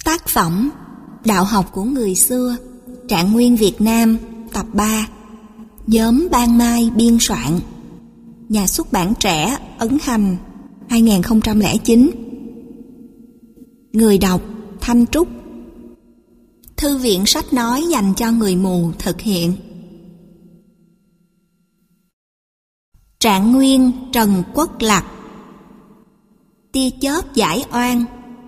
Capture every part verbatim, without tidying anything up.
Tác phẩm Đạo học của người xưa, Trạng Nguyên Việt Nam, tập ba. Nhóm Ban Mai biên soạn. Nhà xuất bản Trẻ, Ấn Hành, hai nghìn không trăm lẻ chín. Người đọc Thanh Trúc. Thư viện sách nói dành cho người mù thực hiện. Trạng Nguyên Trần Quốc Lặc. Tia chớp giải oan.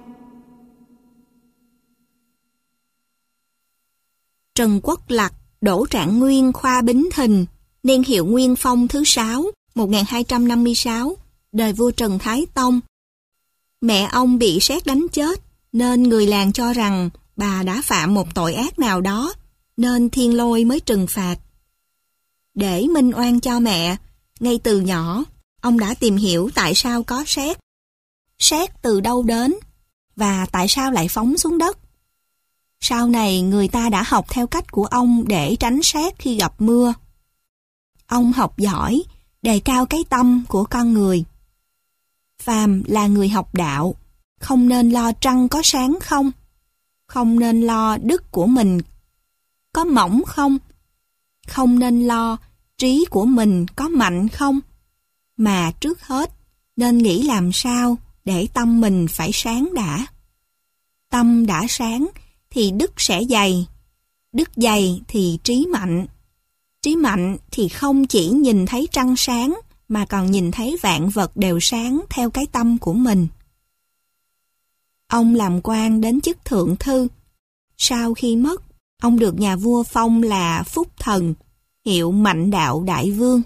Trần Quốc Lặc, Đỗ Trạng Nguyên khoa Bính Thìn, niên hiệu Nguyên Phong thứ sáu, một nghìn hai trăm năm mươi sáu, đời vua Trần Thái Tông. Mẹ ông bị sét đánh chết, nên người làng cho rằng bà đã phạm một tội ác nào đó, nên thiên lôi mới trừng phạt. Để minh oan cho mẹ, ngay từ nhỏ, ông đã tìm hiểu tại sao có sét, sét từ đâu đến, và tại sao lại phóng xuống đất. Sau này người ta đã học theo cách của ông để tránh sét khi gặp mưa. Ông học giỏi, đề cao cái tâm của con người. Phàm là người học đạo, không nên lo trăng có sáng không, không nên lo đức của mình có mỏng không, không nên lo trí của mình có mạnh không, mà trước hết nên nghĩ làm sao để tâm mình phải sáng đã. Tâm đã sáng thì đức sẽ dày, đức dày thì trí mạnh, trí mạnh thì không chỉ nhìn thấy trăng sáng mà còn nhìn thấy vạn vật đều sáng theo cái tâm của mình. Ông làm quan đến chức thượng thư. Sau khi mất, ông được nhà vua phong là Phúc Thần, hiệu Mạnh Đạo Đại Vương.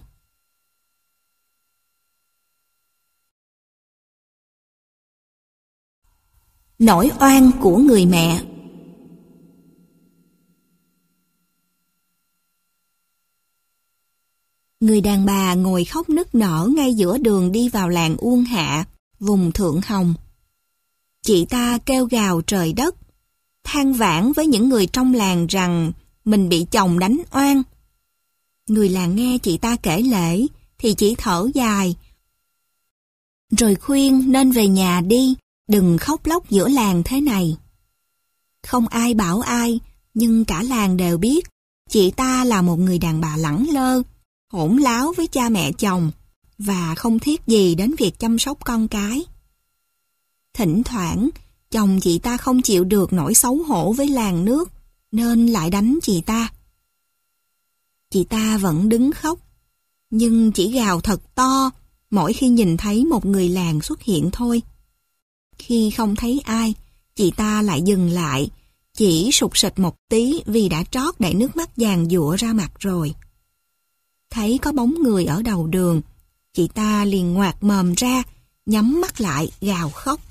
Nỗi oan của người mẹ. Người đàn bà ngồi khóc nức nở ngay giữa đường đi vào làng Uông Hạ, vùng Thượng Hồng. Chị ta kêu gào trời đất, than vãn với những người trong làng rằng mình bị chồng đánh oan. Người làng nghe chị ta kể lể thì chỉ thở dài, rồi khuyên nên về nhà đi, đừng khóc lóc giữa làng thế này. Không ai bảo ai, nhưng cả làng đều biết chị ta là một người đàn bà lẳng lơ, hỗn láo với cha mẹ chồng và không thiết gì đến việc chăm sóc con cái. Thỉnh thoảng, chồng chị ta không chịu được nỗi xấu hổ với làng nước nên lại đánh chị ta. Chị ta vẫn đứng khóc, nhưng chỉ gào thật to mỗi khi nhìn thấy một người làng xuất hiện thôi. Khi không thấy ai, chị ta lại dừng lại, chỉ sụt sịt một tí vì đã trót để nước mắt giàn giụa ra mặt rồi. Thấy có bóng người ở đầu đường, chị ta liền ngoạc mồm ra, nhắm mắt lại, gào khóc.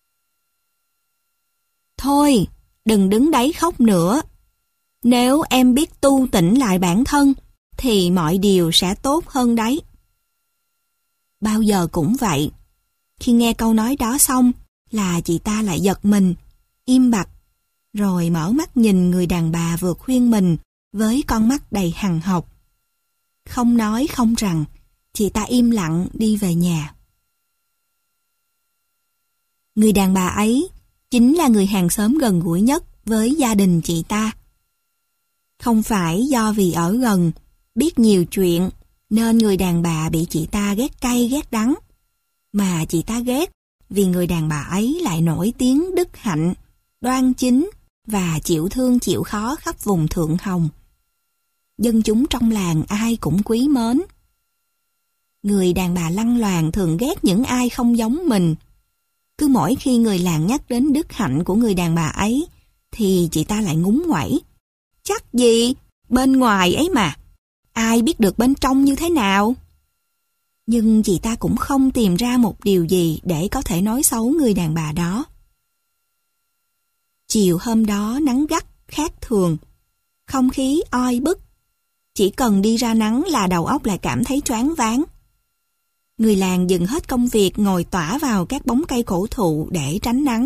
Thôi, đừng đứng đấy khóc nữa. Nếu em biết tu tỉnh lại bản thân, thì mọi điều sẽ tốt hơn đấy. Bao giờ cũng vậy. Khi nghe câu nói đó xong, là chị ta lại giật mình, im bặt, rồi mở mắt nhìn người đàn bà vừa khuyên mình với con mắt đầy hằn học. Không nói không rằng, chị ta im lặng đi về nhà. Người đàn bà ấy chính là người hàng xóm gần gũi nhất với gia đình chị ta. Không phải do vì ở gần, biết nhiều chuyện, nên người đàn bà bị chị ta ghét cay ghét đắng, mà chị ta ghét vì người đàn bà ấy lại nổi tiếng đức hạnh, đoan chính và chịu thương chịu khó khắp vùng Thượng Hồng. Dân chúng trong làng ai cũng quý mến. Người đàn bà lăng loàn thường ghét những ai không giống mình. Cứ mỗi khi người làng nhắc đến đức hạnh của người đàn bà ấy, thì chị ta lại ngúng nguẩy. Chắc gì, bên ngoài ấy mà, ai biết được bên trong như thế nào? Nhưng chị ta cũng không tìm ra một điều gì để có thể nói xấu người đàn bà đó. Chiều hôm đó nắng gắt khác thường, không khí oi bức. Chỉ cần đi ra nắng là đầu óc lại cảm thấy choáng váng. Người làng dừng hết công việc ngồi tỏa vào các bóng cây cổ thụ để tránh nắng.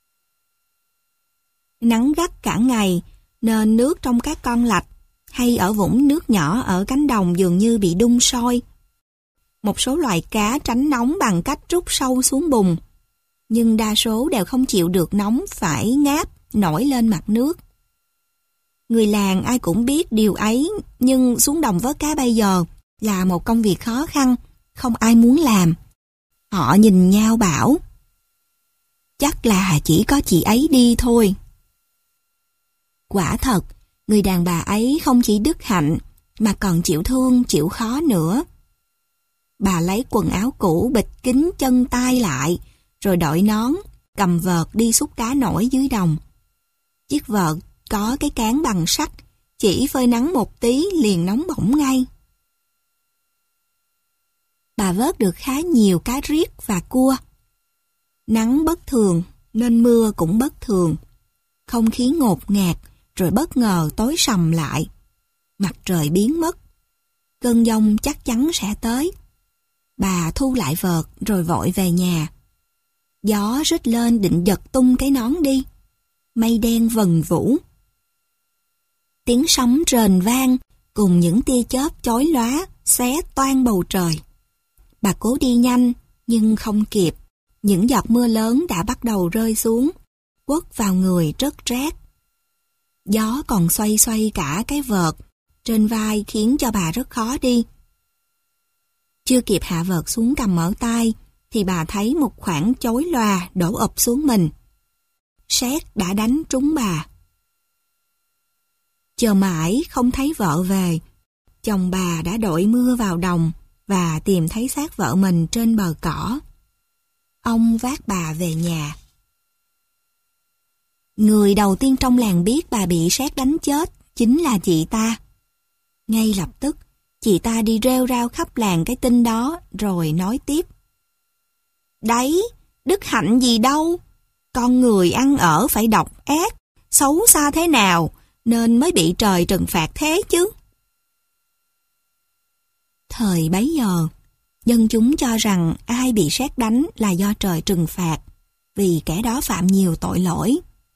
Nắng gắt cả ngày nên nước trong các con lạch hay ở vũng nước nhỏ ở cánh đồng dường như bị đun sôi. Một số loài cá tránh nóng bằng cách rút sâu xuống bùn, nhưng đa số đều không chịu được nóng phải ngáp nổi lên mặt nước. Người làng ai cũng biết điều ấy, nhưng xuống đồng vớt cá bây giờ là một công việc khó khăn, không ai muốn làm. Họ nhìn nhau bảo, chắc là chỉ có chị ấy đi thôi. Quả thật, người đàn bà ấy không chỉ đức hạnh, mà còn chịu thương, chịu khó nữa. Bà lấy quần áo cũ bịt kín chân tay lại, rồi đội nón, cầm vợt đi xúc cá nổi dưới đồng. Chiếc vợt có cái cán bằng sắt, chỉ phơi nắng một tí liền nóng bỏng ngay. Bà vớt được khá nhiều cá riết và cua. Nắng bất thường nên mưa cũng bất thường. Không khí ngột ngạt rồi bất ngờ tối sầm lại. Mặt trời biến mất. Cơn giông chắc chắn sẽ tới. Bà thu lại vợt rồi vội về nhà. Gió rít lên định giật tung cái nón đi. Mây đen vần vũ. Tiếng sấm rền vang cùng những tia chớp chói lóa xé toang bầu trời. Bà cố đi nhanh nhưng không kịp. Những giọt mưa lớn đã bắt đầu rơi xuống, quất vào người rất rát. Gió còn xoay xoay cả cái vợt trên vai khiến cho bà rất khó đi. Chưa kịp hạ vợt xuống cầm ở tay thì bà thấy một khoảng chói lòa đổ ập xuống mình. Sét đã đánh trúng bà. Chờ mãi không thấy vợ về, chồng bà đã đội mưa vào đồng và tìm thấy xác vợ mình trên bờ cỏ. Ông vác bà về nhà. Người đầu tiên trong làng biết bà bị sét đánh chết chính là chị ta. Ngay lập tức, chị ta đi rêu rao khắp làng cái tin đó rồi nói tiếp. Đấy, đức hạnh gì đâu. Con người ăn ở phải độc ác, xấu xa thế nào nên mới bị trời trừng phạt thế chứ. Thời bấy giờ, dân chúng cho rằng ai bị sét đánh là do trời trừng phạt, vì kẻ đó phạm nhiều tội lỗi.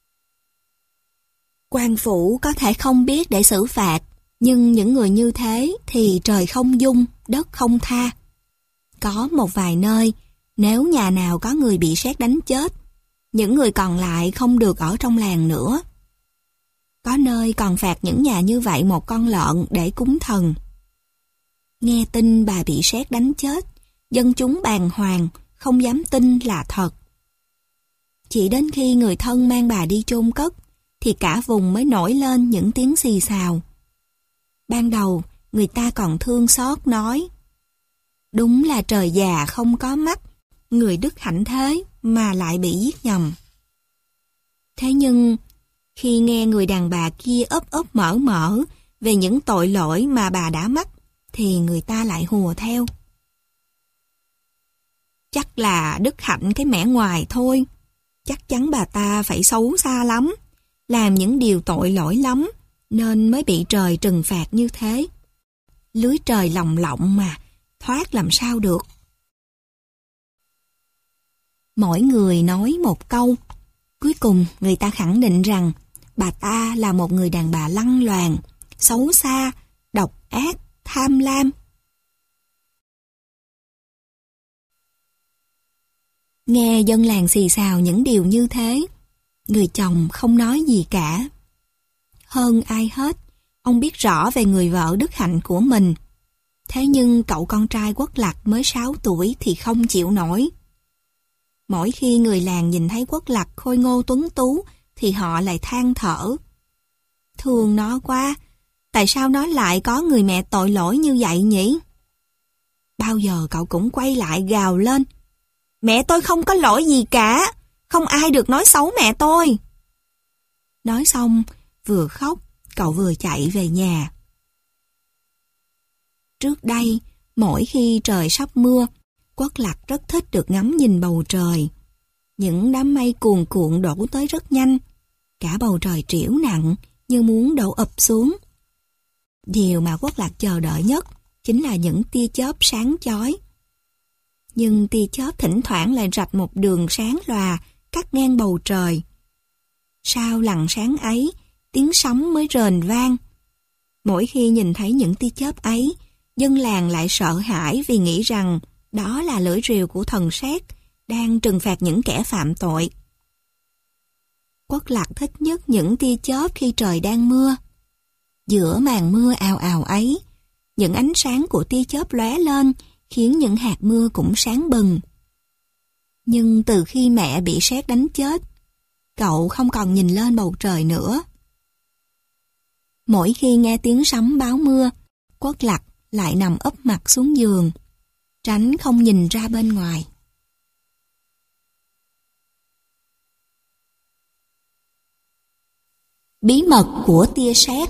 Quan phủ có thể không biết để xử phạt, nhưng những người như thế thì trời không dung, đất không tha. Có một vài nơi, nếu nhà nào có người bị sét đánh chết, những người còn lại không được ở trong làng nữa. Có nơi còn phạt những nhà như vậy một con lợn để cúng thần. Nghe tin bà bị sét đánh chết, dân chúng bàng hoàng, không dám tin là thật. Chỉ đến khi người thân mang bà đi chôn cất, thì cả vùng mới nổi lên những tiếng xì xào. Ban đầu, người ta còn thương xót nói, đúng là trời già không có mắt, người đức hạnh thế mà lại bị giết nhầm. Thế nhưng, khi nghe người đàn bà kia ấp ấp mở mở về những tội lỗi mà bà đã mắc, thì người ta lại hùa theo. Chắc là đức hạnh cái mẻ ngoài thôi. Chắc chắn bà ta phải xấu xa lắm, làm những điều tội lỗi lắm, nên mới bị trời trừng phạt như thế. Lưới trời lồng lộng mà, thoát làm sao được. Mỗi người nói một câu. Cuối cùng người ta khẳng định rằng bà ta là một người đàn bà lăng loàn, xấu xa, độc ác, tham lam. Nghe dân làng xì xào những điều như thế, người chồng không nói gì cả. Hơn ai hết, ông biết rõ về người vợ đức hạnh của mình. Thế nhưng cậu con trai Quất Lặc mới sáu tuổi thì không chịu nổi. Mỗi khi người làng nhìn thấy Quất Lặc khôi ngô tuấn tú thì họ lại than thở. Thương nó quá, tại sao nó lại có người mẹ tội lỗi như vậy nhỉ? Bao giờ cậu cũng quay lại gào lên. Mẹ tôi không có lỗi gì cả, không ai được nói xấu mẹ tôi. Nói xong, vừa khóc, cậu vừa chạy về nhà. Trước đây, mỗi khi trời sắp mưa, Quất Lặc rất thích được ngắm nhìn bầu trời. Những đám mây cuồn cuộn đổ tới rất nhanh, cả bầu trời trĩu nặng như muốn đổ ập xuống. Điều mà Quất Lặc chờ đợi nhất chính là những tia chớp sáng chói. Nhưng tia chớp thỉnh thoảng lại rạch một đường sáng lòa cắt ngang bầu trời. Sau lằn sáng ấy, tiếng sấm mới rền vang. Mỗi khi nhìn thấy những tia chớp ấy, dân làng lại sợ hãi vì nghĩ rằng đó là lưỡi rìu của thần sét đang trừng phạt những kẻ phạm tội. Quất Lạc thích nhất những tia chớp khi trời đang mưa. Giữa màn mưa ào ào ấy, những ánh sáng của tia chớp lóe lên khiến những hạt mưa cũng sáng bừng. Nhưng từ khi mẹ bị sét đánh chết, cậu không còn nhìn lên bầu trời nữa. Mỗi khi nghe tiếng sấm báo mưa, Quất Lạc lại nằm úp mặt xuống giường, tránh không nhìn ra bên ngoài. Bí mật của tia sét.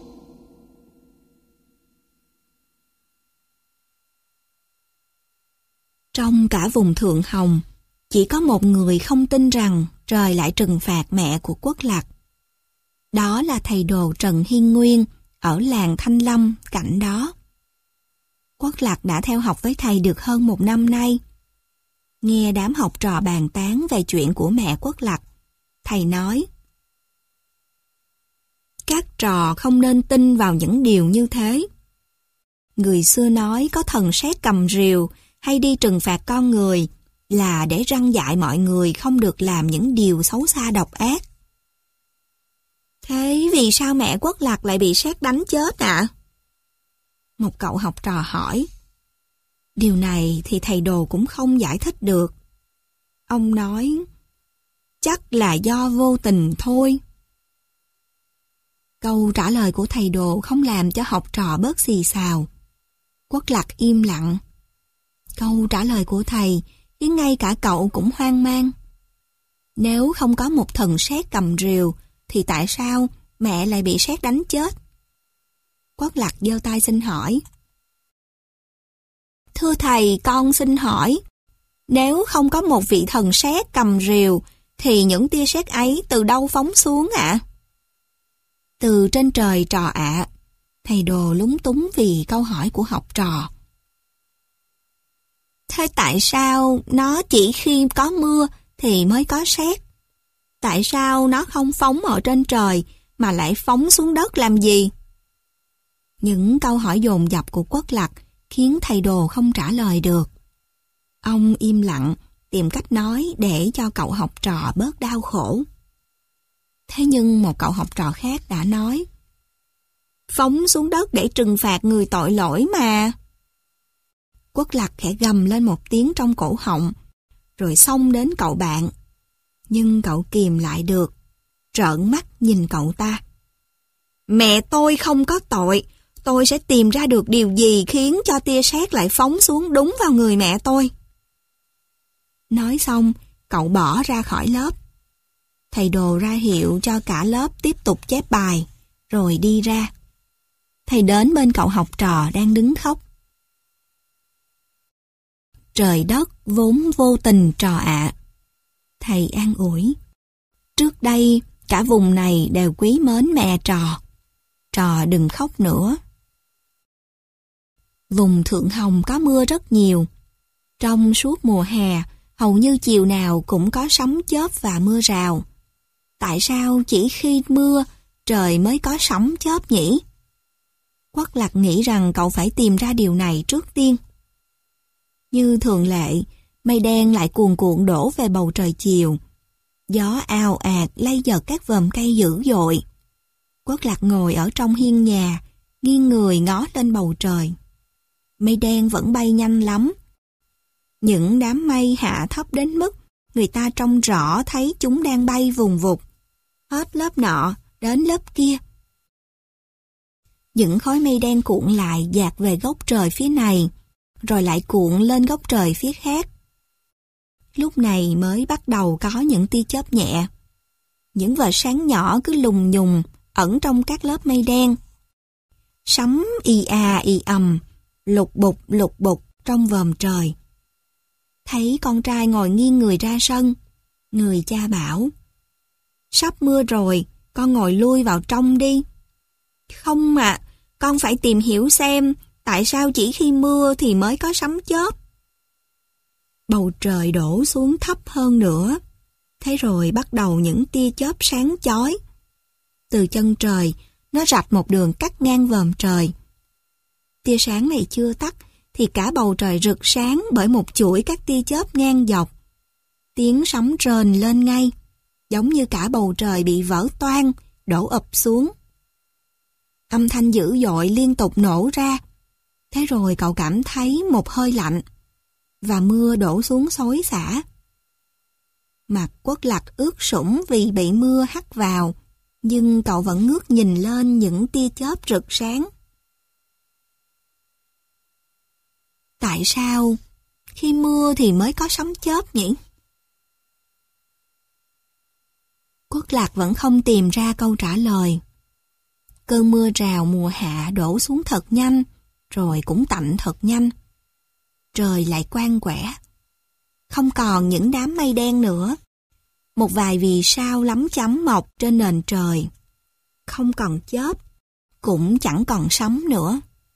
Trong cả vùng Thượng Hồng, chỉ có một người không tin rằng trời lại trừng phạt mẹ của Quất Lạc. Đó là thầy đồ Trần Hiên Nguyên ở làng Thanh Lâm cạnh đó. Quất Lạc đã theo học với thầy được hơn một năm nay. Nghe đám học trò bàn tán về chuyện của mẹ Quất Lạc, thầy nói: các trò không nên tin vào những điều như thế. Người xưa nói có thần sét cầm rìu hay đi trừng phạt con người là để răn dạy mọi người không được làm những điều xấu xa độc ác. Thế vì sao mẹ Quất Lạc lại bị sét đánh chết ạ? À? Một cậu học trò hỏi. Điều này thì thầy đồ cũng không giải thích được. Ông nói, chắc là do vô tình thôi. Câu trả lời của thầy đồ không làm cho học trò bớt xì xào. Quất Lạc im lặng. Câu trả lời của thầy khiến ngay cả cậu cũng hoang mang. Nếu không có một thần sét cầm rìu, thì tại sao mẹ lại bị sét đánh chết? Quất Lạc giơ tay xin hỏi. Thưa thầy, con xin hỏi, nếu không có một vị thần sét cầm rìu, thì những tia sét ấy từ đâu phóng xuống ạ? À? Từ trên trời trò ạ. À. Thầy đồ lúng túng vì câu hỏi của học trò. Thế tại sao nó chỉ khi có mưa thì mới có sét? Tại sao nó không phóng ở trên trời mà lại phóng xuống đất làm gì? Những câu hỏi dồn dập của Quất Lạc khiến thầy đồ không trả lời được. Ông im lặng, tìm cách nói để cho cậu học trò bớt đau khổ. Thế nhưng một cậu học trò khác đã nói, phóng xuống đất để trừng phạt người tội lỗi mà. Quất Lạc khẽ gầm lên một tiếng trong cổ họng, rồi xông đến cậu bạn. Nhưng cậu kìm lại được, trợn mắt nhìn cậu ta. Mẹ tôi không có tội, tôi sẽ tìm ra được điều gì khiến cho tia sét lại phóng xuống đúng vào người mẹ tôi. Nói xong, cậu bỏ ra khỏi lớp. Thầy đồ ra hiệu cho cả lớp tiếp tục chép bài, rồi đi ra. Thầy đến bên cậu học trò đang đứng khóc. Trời đất vốn vô tình trò ạ. Thầy an ủi. Trước đây, cả vùng này đều quý mến mẹ trò. Trò đừng khóc nữa. Vùng Thượng Hồng có mưa rất nhiều. Trong suốt mùa hè, hầu như chiều nào cũng có sấm chớp và mưa rào. Tại sao chỉ khi mưa, trời mới có sấm chớp nhỉ? Quất Lạc nghĩ rằng cậu phải tìm ra điều này trước tiên. Như thường lệ, mây đen lại cuồn cuộn đổ về bầu trời chiều. Gió ào ạt lay giật các vòm cây dữ dội. Quất Lạc ngồi ở trong hiên nhà, nghiêng người ngó lên bầu trời. Mây đen vẫn bay nhanh lắm. Những đám mây hạ thấp đến mức người ta trông rõ thấy chúng đang bay vùng vụt, hết lớp nọ đến lớp kia. Những khói mây đen cuộn lại dạt về góc trời phía này, rồi lại cuộn lên góc trời phía khác. Lúc này mới bắt đầu có những tia chớp nhẹ. Những vệt sáng nhỏ cứ lùng nhùng ẩn trong các lớp mây đen. Sấm y à y ầm, lục bục lục bục trong vòm trời. Thấy con trai ngồi nghiêng người ra sân, người cha bảo, sắp mưa rồi, con ngồi lui vào trong đi. Không ạ, à, con phải tìm hiểu xem tại sao chỉ khi mưa thì mới có sấm chớp. Bầu trời đổ xuống thấp hơn nữa. Thế rồi bắt đầu những tia chớp sáng chói. Từ chân trời, nó rạch một đường cắt ngang vòm trời. Tia sáng này chưa tắt, thì cả bầu trời rực sáng bởi một chuỗi các tia chớp ngang dọc. Tiếng sấm rền lên ngay. giống như cả bầu trời bị vỡ toang, đổ ập xuống. Âm thanh dữ dội liên tục nổ ra. Thế rồi cậu cảm thấy một hơi lạnh, và mưa đổ xuống xối xả. Mặt Quất Lặc ướt sũng vì bị mưa hắt vào, nhưng cậu vẫn ngước nhìn lên những tia chớp rực sáng. Tại sao khi mưa thì mới có sấm chớp nhỉ? Quất Lặc vẫn không tìm ra câu trả lời. Cơn mưa rào mùa hạ đổ xuống thật nhanh, rồi cũng tạnh thật nhanh. Trời lại quang quẻ. Không còn những đám mây đen nữa. Một vài vì sao lấm chấm mọc trên nền trời. Không còn chớp, cũng chẳng còn sấm nữa.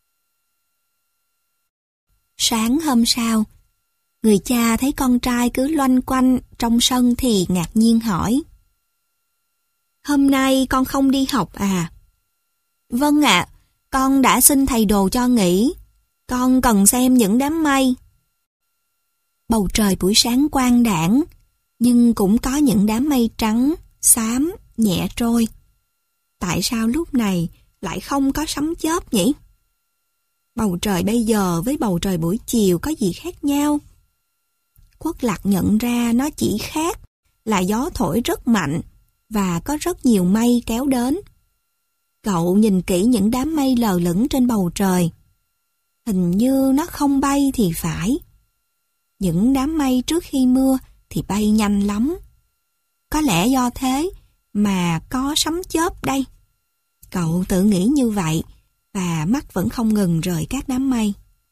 Sáng hôm sau, người cha thấy con trai cứ loanh quanh trong sân thì ngạc nhiên hỏi: "Hôm nay con không đi học à?" "Vâng ạ, con đã xin thầy đồ cho nghỉ. Con cần xem những đám mây." Bầu trời buổi sáng quang đãng, nhưng cũng có những đám mây trắng, xám, nhẹ trôi. Tại sao lúc này lại không có sấm chớp nhỉ? Bầu trời bây giờ với bầu trời buổi chiều có gì khác nhau? Quất Lặc nhận ra nó chỉ khác là gió thổi rất mạnh và có rất nhiều mây kéo đến. Cậu nhìn kỹ những đám mây lờ lững trên bầu trời. Hình như nó không bay thì phải. Những đám mây trước khi mưa thì bay nhanh lắm. Có lẽ do thế mà có sấm chớp đây. Cậu tự nghĩ như vậy và mắt vẫn không ngừng rời các đám mây.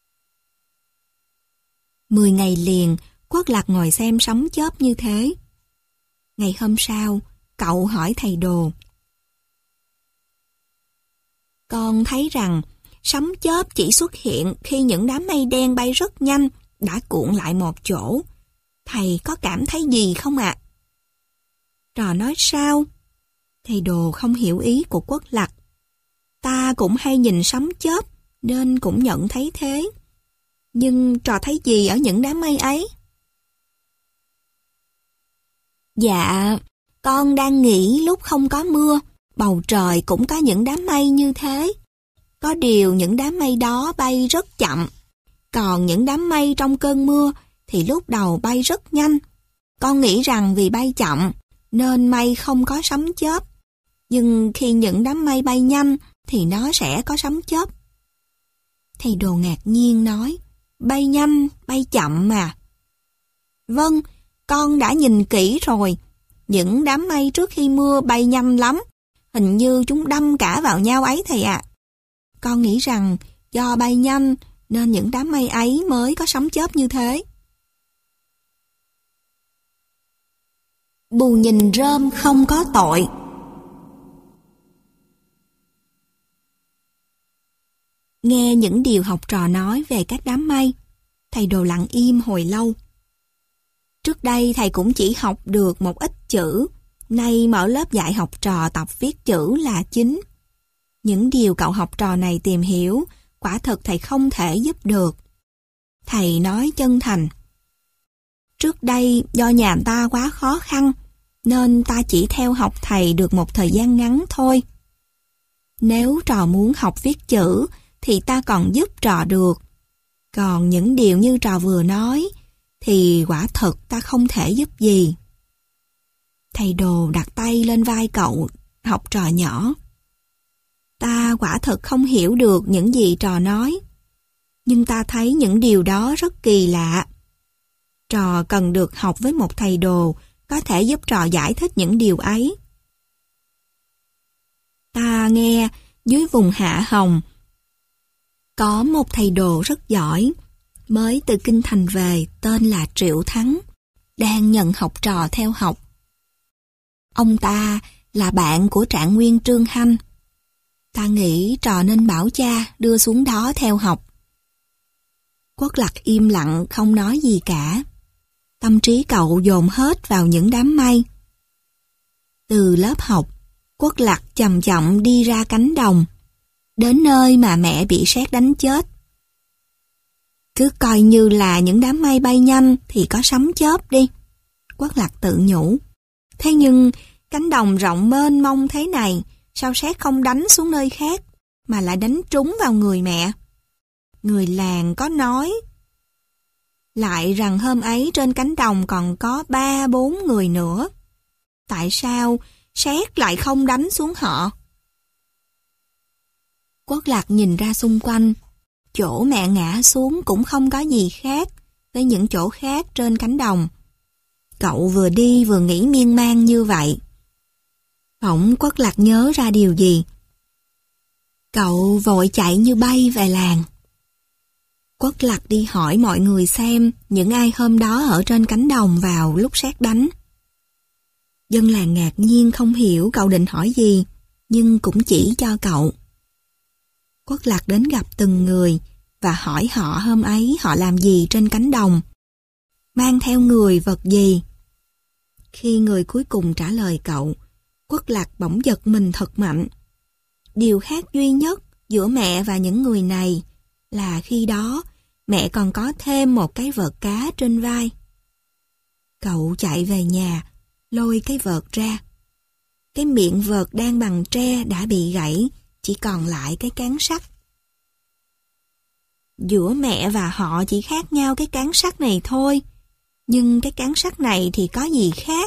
Mười ngày liền, Quất Lặc ngồi xem sấm chớp như thế. Ngày hôm sau, cậu hỏi thầy đồ: "Con thấy rằng sấm chớp chỉ xuất hiện khi những đám mây đen bay rất nhanh đã cuộn lại một chỗ. Thầy có cảm thấy gì không ạ?" Trò nói sao? Thầy đồ không hiểu ý của Quất Lặc. Ta cũng hay nhìn sấm chớp nên cũng nhận thấy thế. Nhưng trò thấy gì ở những đám mây ấy? Dạ, con đang nghĩ lúc không có mưa, bầu trời cũng có những đám mây như thế. Có điều những đám mây đó bay rất chậm. Còn những đám mây trong cơn mưa thì lúc đầu bay rất nhanh. Con nghĩ rằng vì bay chậm nên mây không có sấm chớp. Nhưng khi những đám mây bay nhanh thì nó sẽ có sấm chớp. Thầy đồ ngạc nhiên nói: "Bay nhanh, bay chậm mà." "Vâng, con đã nhìn kỹ rồi. Những đám mây trước khi mưa bay nhanh lắm. Hình như chúng đâm cả vào nhau ấy thầy ạ." Con nghĩ rằng do bay nhanh nên những đám mây ấy mới có sấm chớp như thế. Bù nhìn rơm không có tội. Nghe những điều học trò nói về các đám mây, thầy đồ lặng im hồi lâu. Trước đây thầy cũng chỉ học được một ít chữ, nay mở lớp dạy học trò tập viết chữ là chính. Những điều cậu học trò này tìm hiểu, quả thực thầy không thể giúp được. Thầy nói chân thành: "Trước đây do nhà ta quá khó khăn, nên ta chỉ theo học thầy được một thời gian ngắn thôi. Nếu trò muốn học viết chữ, thì ta còn giúp trò được. Còn những điều như trò vừa nói, thì quả thật ta không thể giúp gì." Thầy đồ đặt tay lên vai cậu, học trò nhỏ. "Ta quả thật không hiểu được những gì trò nói, nhưng ta thấy những điều đó rất kỳ lạ. Trò cần được học với một thầy đồ có thể giúp trò giải thích những điều ấy. Ta nghe dưới vùng Hạ Hồng có một thầy đồ rất giỏi, mới từ Kinh Thành về, tên là Triệu Thắng, đang nhận học trò theo học. Ông ta là bạn của Trạng Nguyên Trương Hanh. Ta nghĩ trò nên bảo cha đưa xuống đó theo học." Quất Lặc im lặng không nói gì cả. Tâm trí cậu dồn hết vào những đám mây. Từ lớp học, Quất Lặc chậm chậm đi ra cánh đồng, đến nơi mà mẹ bị sét đánh chết. Cứ coi như là những đám mây bay nhanh thì có sấm chớp đi, Quất Lặc tự nhủ. Thế nhưng, cánh đồng rộng mênh mông thế này, sao sét không đánh xuống nơi khác, mà lại đánh trúng vào người mẹ? Người làng có nói lại rằng hôm ấy trên cánh đồng còn có ba bốn người nữa. Tại sao sét lại không đánh xuống họ? Quốc Lạc nhìn ra xung quanh, chỗ mẹ ngã xuống cũng không có gì khác với những chỗ khác trên cánh đồng. Cậu vừa đi vừa nghĩ miên man như vậy. Bỗng Quốc Lạc nhớ ra điều gì. Cậu vội chạy như bay về làng. Quốc Lạc đi hỏi mọi người xem những ai hôm đó ở trên cánh đồng vào lúc sét đánh. Dân làng ngạc nhiên không hiểu cậu định hỏi gì, nhưng cũng chỉ cho cậu. Quốc Lạc đến gặp từng người và hỏi họ hôm ấy họ làm gì trên cánh đồng, mang theo người vật gì. Khi người cuối cùng trả lời cậu, Quốc Lạc bỗng giật mình thật mạnh. Điều khác duy nhất giữa mẹ và những người này là khi đó mẹ còn có thêm một cái vợt cá trên vai. Cậu chạy về nhà, lôi cái vợt ra. Cái miệng vợt đang bằng tre đã bị gãy, chỉ còn lại cái cán sắt. Giữa mẹ và họ chỉ khác nhau cái cán sắt này thôi, nhưng cái cán sắt này thì có gì khác?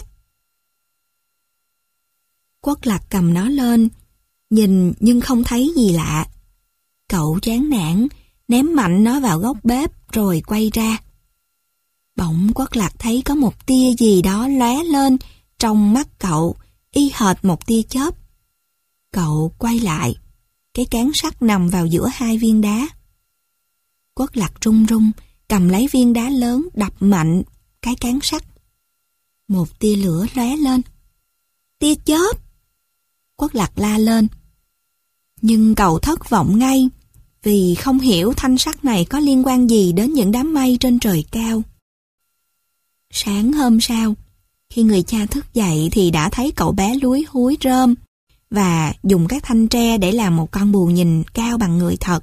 Quốc Lạc cầm nó lên, nhìn nhưng không thấy gì lạ. Cậu chán nản, ném mạnh nó vào góc bếp rồi quay ra. Bỗng Quốc Lạc thấy có một tia gì đó lóe lên trong mắt cậu, y hệt một tia chớp. Cậu quay lại, cái cán sắt nằm vào giữa hai viên đá. Quốc Lạc run run, cầm lấy viên đá lớn đập mạnh cái cán sắt. Một tia lửa lóe lên. Tia chớp! Quốc Lạc la lên. Nhưng cậu thất vọng ngay, vì không hiểu thanh sắt này có liên quan gì đến những đám mây trên trời cao. Sáng hôm sau, khi người cha thức dậy thì đã thấy cậu bé lúi húi rơm và dùng các thanh tre để làm một con bù nhìn cao bằng người thật.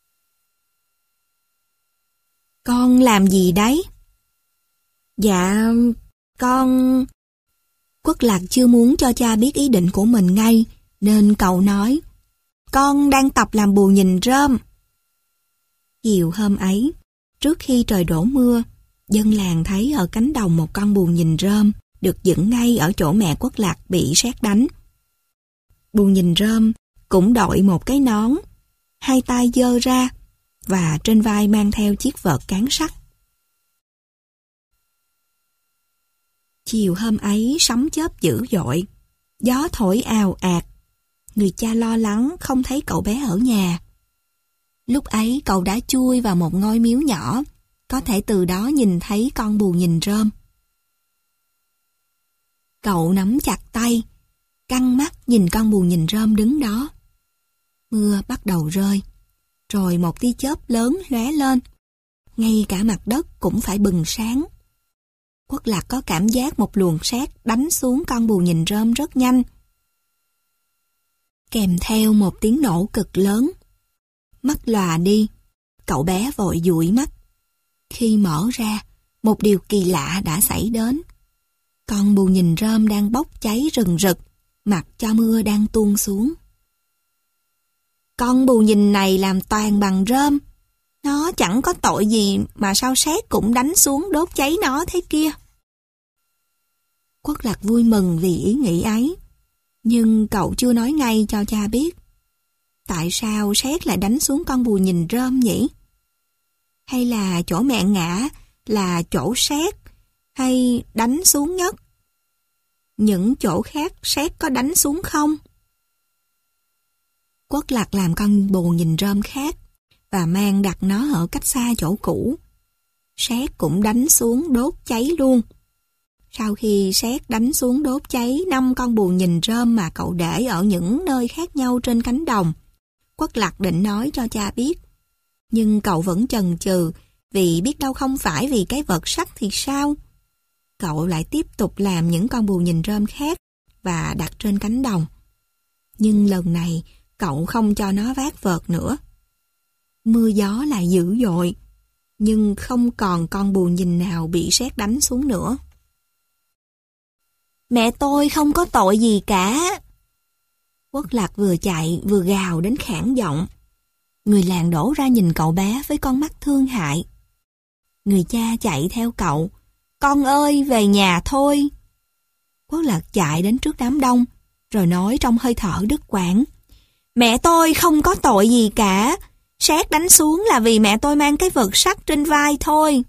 Con làm gì đấy? Dạ, con... Quốc Lạc chưa muốn cho cha biết ý định của mình ngay, nên cậu nói, con đang tập làm bù nhìn rơm. Chiều hôm ấy, trước khi trời đổ mưa, dân làng thấy ở cánh đồng một con bù nhìn rơm được dựng ngay ở chỗ mẹ Quốc Lạc bị sét đánh. Bù nhìn rơm cũng đội một cái nón, hai tay giơ ra và trên vai mang theo chiếc vợt cán sắt. Chiều hôm ấy sấm chớp dữ dội, gió thổi ào ạt. Người cha lo lắng không thấy cậu bé ở nhà. Lúc ấy cậu đã chui vào một ngôi miếu nhỏ, có thể từ đó nhìn thấy con bù nhìn rơm. Cậu nắm chặt tay, căng mắt nhìn con bù nhìn rơm đứng đó. Mưa bắt đầu rơi, rồi một tia chớp lớn lóe lên. Ngay cả mặt đất cũng phải bừng sáng. Quốc Lạc có cảm giác một luồng sét đánh xuống con bù nhìn rơm rất nhanh, kèm theo một tiếng nổ cực lớn. Mắt lòa đi, cậu bé vội dụi mắt. Khi mở ra, một điều kỳ lạ đã xảy đến. Con bù nhìn rơm đang bốc cháy rừng rực, mặc cho mưa đang tuôn xuống. Con bù nhìn này làm toàn bằng rơm. Nó chẳng có tội gì mà sao sét cũng đánh xuống đốt cháy nó thế kia. Quốc Lạc vui mừng vì ý nghĩ ấy, nhưng cậu chưa nói ngay cho cha biết. Tại sao sét lại đánh xuống con bù nhìn rơm nhỉ? Hay là chỗ mẹ ngã là chỗ sét, hay đánh xuống nhất? Những chỗ khác sét có đánh xuống không? Quốc Lạc làm con bù nhìn rơm khác và mang đặt nó ở cách xa chỗ cũ. Sét cũng đánh xuống đốt cháy luôn. Sau khi sét đánh xuống đốt cháy năm con bù nhìn rơm mà cậu để ở những nơi khác nhau trên cánh đồng, Quốc Lạc định nói cho cha biết. Nhưng cậu vẫn chần chừ, vì biết đâu không phải vì cái vật sắt thì sao. Cậu lại tiếp tục làm những con bù nhìn rơm khác và đặt trên cánh đồng. Nhưng lần này cậu không cho nó vác vợt nữa. Mưa gió lại dữ dội, nhưng không còn con bù nhìn nào bị sét đánh xuống nữa. Mẹ tôi không có tội gì cả. Quất Lạc vừa chạy vừa gào đến khản giọng. Người làng đổ ra nhìn cậu bé với con mắt thương hại. Người cha chạy theo cậu. Con ơi, về nhà thôi. Quất Lạc chạy đến trước đám đông, rồi nói trong hơi thở đứt quãng. Mẹ tôi không có tội gì cả. Sét đánh xuống là vì mẹ tôi mang cái vật sắt trên vai thôi.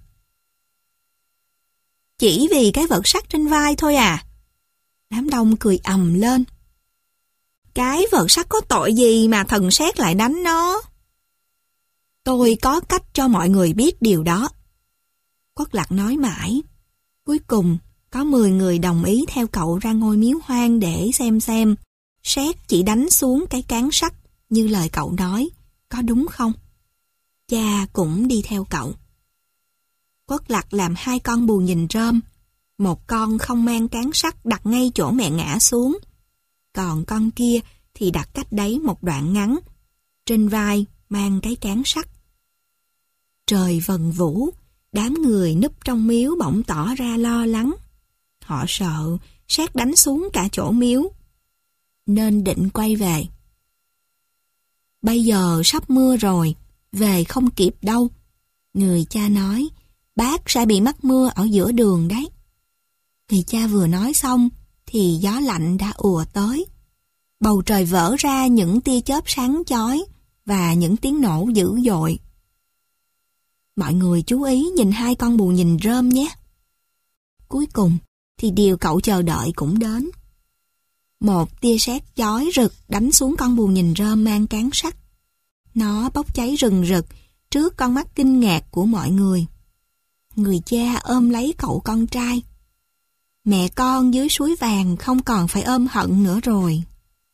Chỉ vì cái vật sắt trên vai thôi à? Đám đông cười ầm lên. Cái vật sắt có tội gì mà thần sét lại đánh nó? Tôi có cách cho mọi người biết điều đó. Quất Lạc nói mãi. Cuối cùng, có mười người đồng ý theo cậu ra ngôi miếu hoang để xem xem sét chỉ đánh xuống cái cán sắt như lời cậu nói, có đúng không? Cha cũng đi theo cậu. Quất Lạc làm hai con bù nhìn rơm. Một con không mang cán sắt đặt ngay chỗ mẹ ngã xuống. Còn con kia thì đặt cách đấy một đoạn ngắn. Trên vai mang cái cán sắt. Trời vần vũ, đám người núp trong miếu bỗng tỏ ra lo lắng. Họ sợ sét đánh xuống cả chỗ miếu, nên định quay về. Bây giờ sắp mưa rồi, về không kịp đâu. Người cha nói, bác sẽ bị mắc mưa ở giữa đường đấy. Người cha vừa nói xong, thì gió lạnh đã ùa tới. Bầu trời vỡ ra những tia chớp sáng chói và những tiếng nổ dữ dội. Mọi người chú ý nhìn hai con bù nhìn rơm nhé. Cuối cùng thì điều cậu chờ đợi cũng đến. Một tia sét chói rực đánh xuống con bù nhìn rơm mang cán sắt. Nó bốc cháy rừng rực trước con mắt kinh ngạc của mọi người. Người cha ôm lấy cậu con trai. Mẹ con dưới suối vàng không còn phải ôm hận nữa rồi.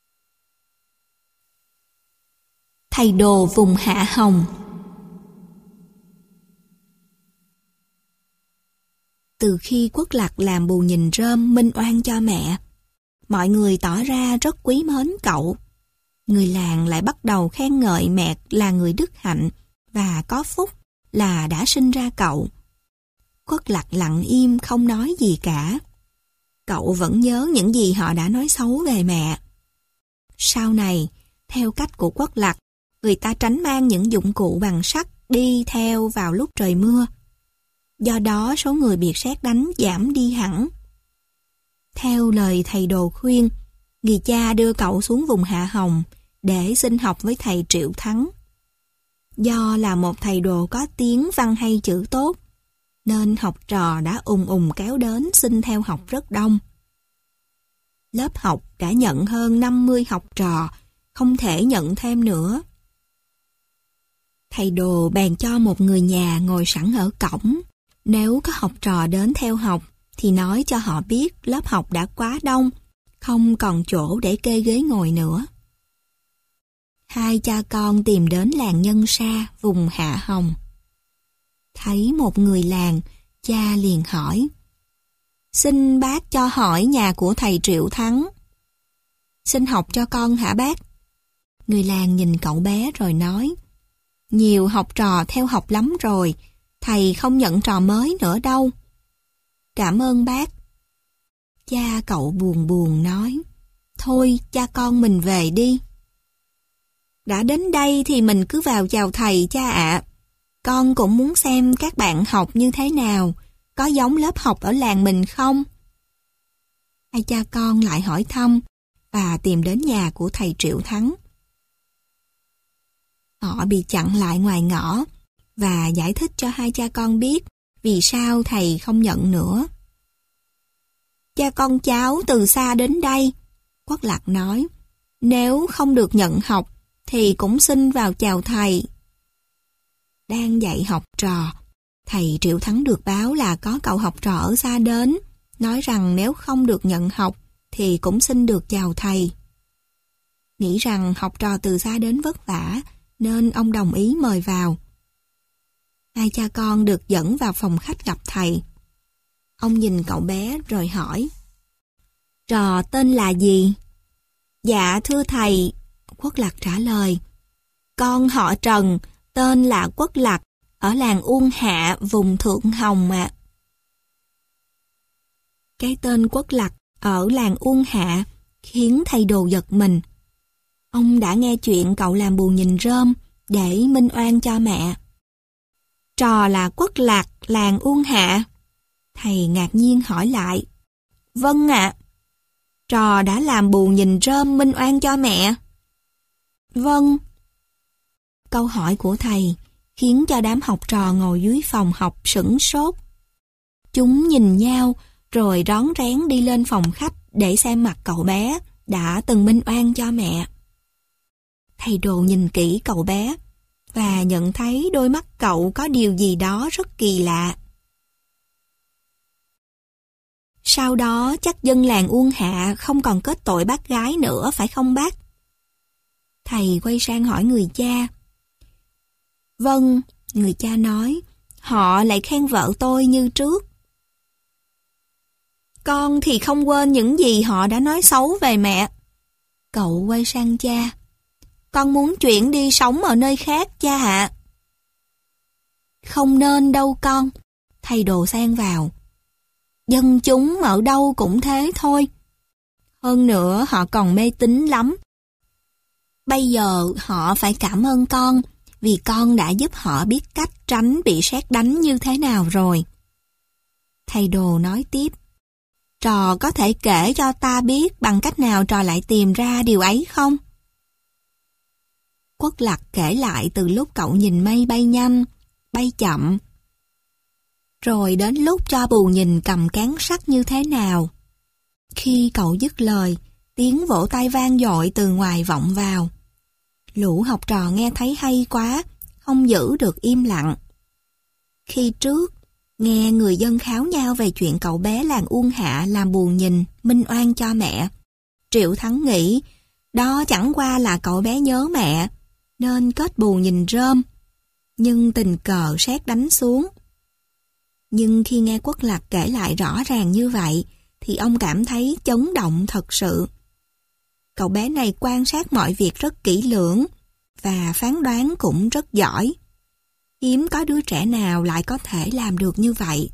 Thầy đồ vùng Hạ Hồng. Từ khi Quất Lạc làm bù nhìn rơm minh oan cho mẹ, mọi người tỏ ra rất quý mến cậu. Người làng lại bắt đầu khen ngợi mẹ là người đức hạnh và có phúc là đã sinh ra cậu. Quất Lạc lặng im không nói gì cả. Cậu vẫn nhớ những gì họ đã nói xấu về mẹ. Sau này, theo cách của Quất Lạc, người ta tránh mang những dụng cụ bằng sắt đi theo vào lúc trời mưa. Do đó số người bị sét đánh giảm đi hẳn. Theo lời thầy đồ khuyên, người cha đưa cậu xuống vùng Hạ Hồng để xin học với thầy Triệu Thắng. Do là một thầy đồ có tiếng văn hay chữ tốt, nên học trò đã ùn ùn kéo đến xin theo học rất đông. Lớp học đã nhận hơn năm mươi học trò, không thể nhận thêm nữa. Thầy đồ bèn cho một người nhà ngồi sẵn ở cổng. Nếu có học trò đến theo học, thì nói cho họ biết lớp học đã quá đông, không còn chỗ để kê ghế ngồi nữa. Hai cha con tìm đến làng Nhân Sa, vùng Hạ Hồng. Thấy một người làng, cha liền hỏi. Xin bác cho hỏi nhà của thầy Triệu Thắng. Xin học cho con hả bác? Người làng nhìn cậu bé rồi nói. Nhiều học trò theo học lắm rồi, thầy không nhận trò mới nữa đâu. Cảm ơn bác. Cha cậu buồn buồn nói. Thôi cha con mình về đi. Đã đến đây thì mình cứ vào chào thầy cha ạ. Con cũng muốn xem các bạn học như thế nào, có giống lớp học ở làng mình không? Hai cha con lại hỏi thăm và tìm đến nhà của thầy Triệu Thắng. Họ bị chặn lại ngoài ngõ và giải thích cho hai cha con biết vì sao thầy không nhận nữa. Cha con cháu từ xa đến đây, Quất Lạc nói. Nếu không được nhận học thì cũng xin vào chào thầy. Đang dạy học trò, thầy Triệu Thắng được báo là có cậu học trò ở xa đến, nói rằng nếu không được nhận học thì cũng xin được chào thầy. Nghĩ rằng học trò từ xa đến vất vả, nên ông đồng ý mời vào. Hai cha con được dẫn vào phòng khách gặp thầy. Ông nhìn cậu bé rồi hỏi. Trò tên là gì? Dạ thưa thầy, Quất Lạc trả lời. Con họ Trần, tên là Quất Lạc, ở làng Uông Hạ, vùng Thượng Hồng ạ. À. Cái tên Quất Lạc ở làng Uông Hạ khiến thầy Đồ giật mình. Ông đã nghe chuyện cậu làm bù nhìn rơm để minh oan cho mẹ. Trò là Quất Lạc, làng Uông Hạ. Thầy ngạc nhiên hỏi lại. Vâng ạ. Trò đã làm bù nhìn rơm minh oan cho mẹ. Vâng. Câu hỏi của thầy khiến cho đám học trò ngồi dưới phòng học sửng sốt. Chúng nhìn nhau rồi rón rén đi lên phòng khách để xem mặt cậu bé đã từng minh oan cho mẹ. Thầy Đồ nhìn kỹ cậu bé và nhận thấy đôi mắt cậu có điều gì đó rất kỳ lạ. Sau đó chắc dân làng Uông Hạ không còn kết tội bác gái nữa phải không bác? Thầy quay sang hỏi người cha. Vâng, người cha nói, họ lại khen vợ tôi như trước. Con thì không quên những gì họ đã nói xấu về mẹ. Cậu quay sang cha. Con muốn chuyển đi sống ở nơi khác cha ạ. Không nên đâu con. Thầy Đồ xen vào. Dân chúng ở đâu cũng thế thôi. Hơn nữa họ còn mê tín lắm. Bây giờ họ phải cảm ơn con vì con đã giúp họ biết cách tránh bị sét đánh như thế nào rồi. Thầy Đồ nói tiếp. Trò có thể kể cho ta biết bằng cách nào trò lại tìm ra điều ấy không? Quất Lạc kể lại từ lúc cậu nhìn mây bay nhanh, bay chậm. Rồi đến lúc cho bù nhìn cầm cán sắt như thế nào. Khi cậu dứt lời, tiếng vỗ tay vang dội từ ngoài vọng vào. Lũ học trò nghe thấy hay quá, không giữ được im lặng. Khi trước, nghe người dân kháo nhau về chuyện cậu bé làng Uông Hạ làm bù nhìn, minh oan cho mẹ. Triệu Thắng nghĩ, đó chẳng qua là cậu bé nhớ mẹ, nên kết bù nhìn rơm. Nhưng tình cờ sét đánh xuống. Nhưng khi nghe Quất Lạc kể lại rõ ràng như vậy, thì ông cảm thấy chấn động thật sự. Cậu bé này quan sát mọi việc rất kỹ lưỡng, và phán đoán cũng rất giỏi. Hiếm có đứa trẻ nào lại có thể làm được như vậy.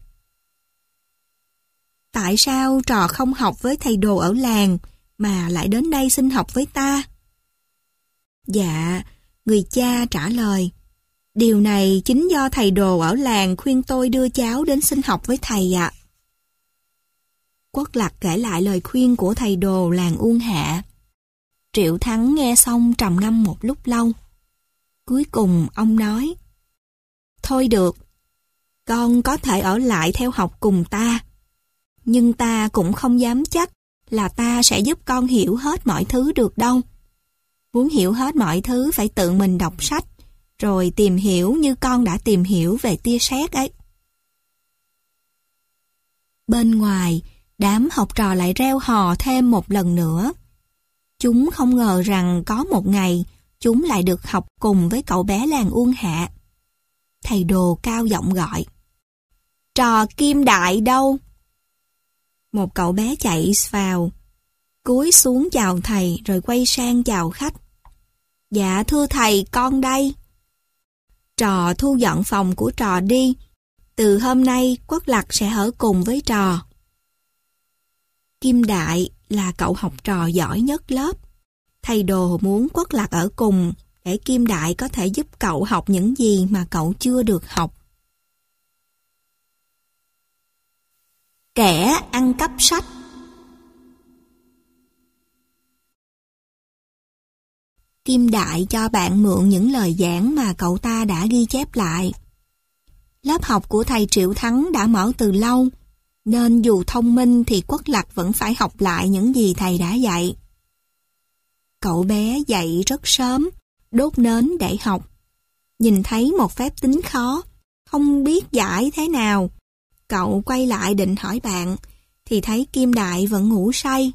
Tại sao trò không học với thầy Đồ ở làng, mà lại đến đây xin học với ta? Dạ, người cha trả lời. Điều này chính do thầy Đồ ở làng khuyên tôi đưa cháu đến xin học với thầy ạ. Quất Lạc kể lại lời khuyên của thầy Đồ làng Uông Hạ. Triệu Thắng nghe xong trầm ngâm một lúc lâu. Cuối cùng ông nói, thôi được, con có thể ở lại theo học cùng ta, nhưng ta cũng không dám chắc là ta sẽ giúp con hiểu hết mọi thứ được đâu. Muốn hiểu hết mọi thứ phải tự mình đọc sách, rồi tìm hiểu như con đã tìm hiểu về tia sét ấy. Bên ngoài, đám học trò lại reo hò thêm một lần nữa. Chúng không ngờ rằng có một ngày, chúng lại được học cùng với cậu bé làng Uông Hạ. Thầy Đồ cao giọng gọi. Trò Kim Đại đâu? Một cậu bé chạy vào, cúi xuống chào thầy rồi quay sang chào khách. Dạ thưa thầy, con đây. Trò thu dọn phòng của trò đi. Từ hôm nay Quất Lạc sẽ ở cùng với trò. Kim Đại là cậu học trò giỏi nhất lớp. Thầy Đồ muốn Quất Lạc ở cùng để Kim Đại có thể giúp cậu học những gì mà cậu chưa được học. Kẻ ăn cắp sách. Kim Đại cho bạn mượn những lời giảng mà cậu ta đã ghi chép lại. Lớp học của thầy Triệu Thắng đã mở từ lâu, nên dù thông minh thì Quất Lạc vẫn phải học lại những gì thầy đã dạy. Cậu bé dậy rất sớm, đốt nến để học. Nhìn thấy một phép tính khó, không biết giải thế nào. Cậu quay lại định hỏi bạn, thì thấy Kim Đại vẫn ngủ say.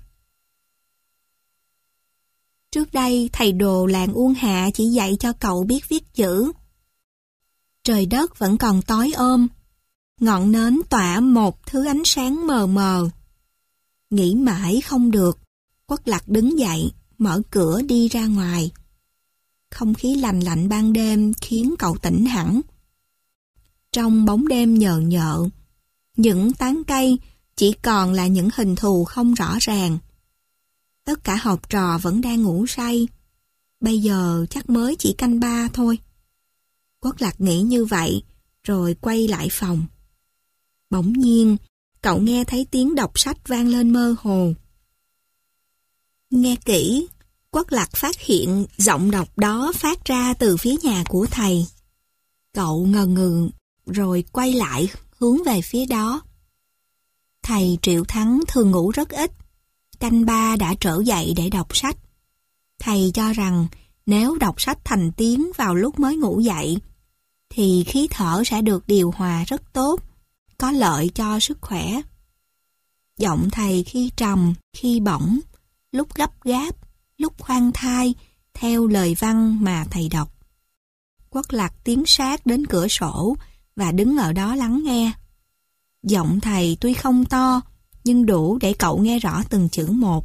Trước đây, thầy Đồ làng Uông Hạ chỉ dạy cho cậu biết viết chữ. Trời đất vẫn còn tối ôm. Ngọn nến tỏa một thứ ánh sáng mờ mờ. Nghĩ mãi không được, Quất Lạc đứng dậy, mở cửa đi ra ngoài. Không khí lành lạnh ban đêm khiến cậu tỉnh hẳn. Trong bóng đêm nhờ nhợ, những tán cây chỉ còn là những hình thù không rõ ràng. Tất cả học trò vẫn đang ngủ say. Bây giờ chắc mới chỉ canh ba thôi. Quất Lạc nghĩ như vậy, rồi quay lại phòng. Bỗng nhiên, cậu nghe thấy tiếng đọc sách vang lên mơ hồ. Nghe kỹ, Quất Lạc phát hiện giọng đọc đó phát ra từ phía nhà của thầy. Cậu ngờ ngừ, rồi quay lại hướng về phía đó. Thầy Triệu Thắng thường ngủ rất ít. Canh ba đã trở dậy để đọc sách. Thầy cho rằng nếu đọc sách thành tiếng vào lúc mới ngủ dậy, thì khí thở sẽ được điều hòa rất tốt, có lợi cho sức khỏe. Giọng thầy khi trầm, khi bổng, lúc gấp gáp, lúc khoan thai, theo lời văn mà thầy đọc. Quất Lạc tiến sát đến cửa sổ và đứng ở đó lắng nghe. Giọng thầy tuy không to, nhưng đủ để cậu nghe rõ từng chữ một.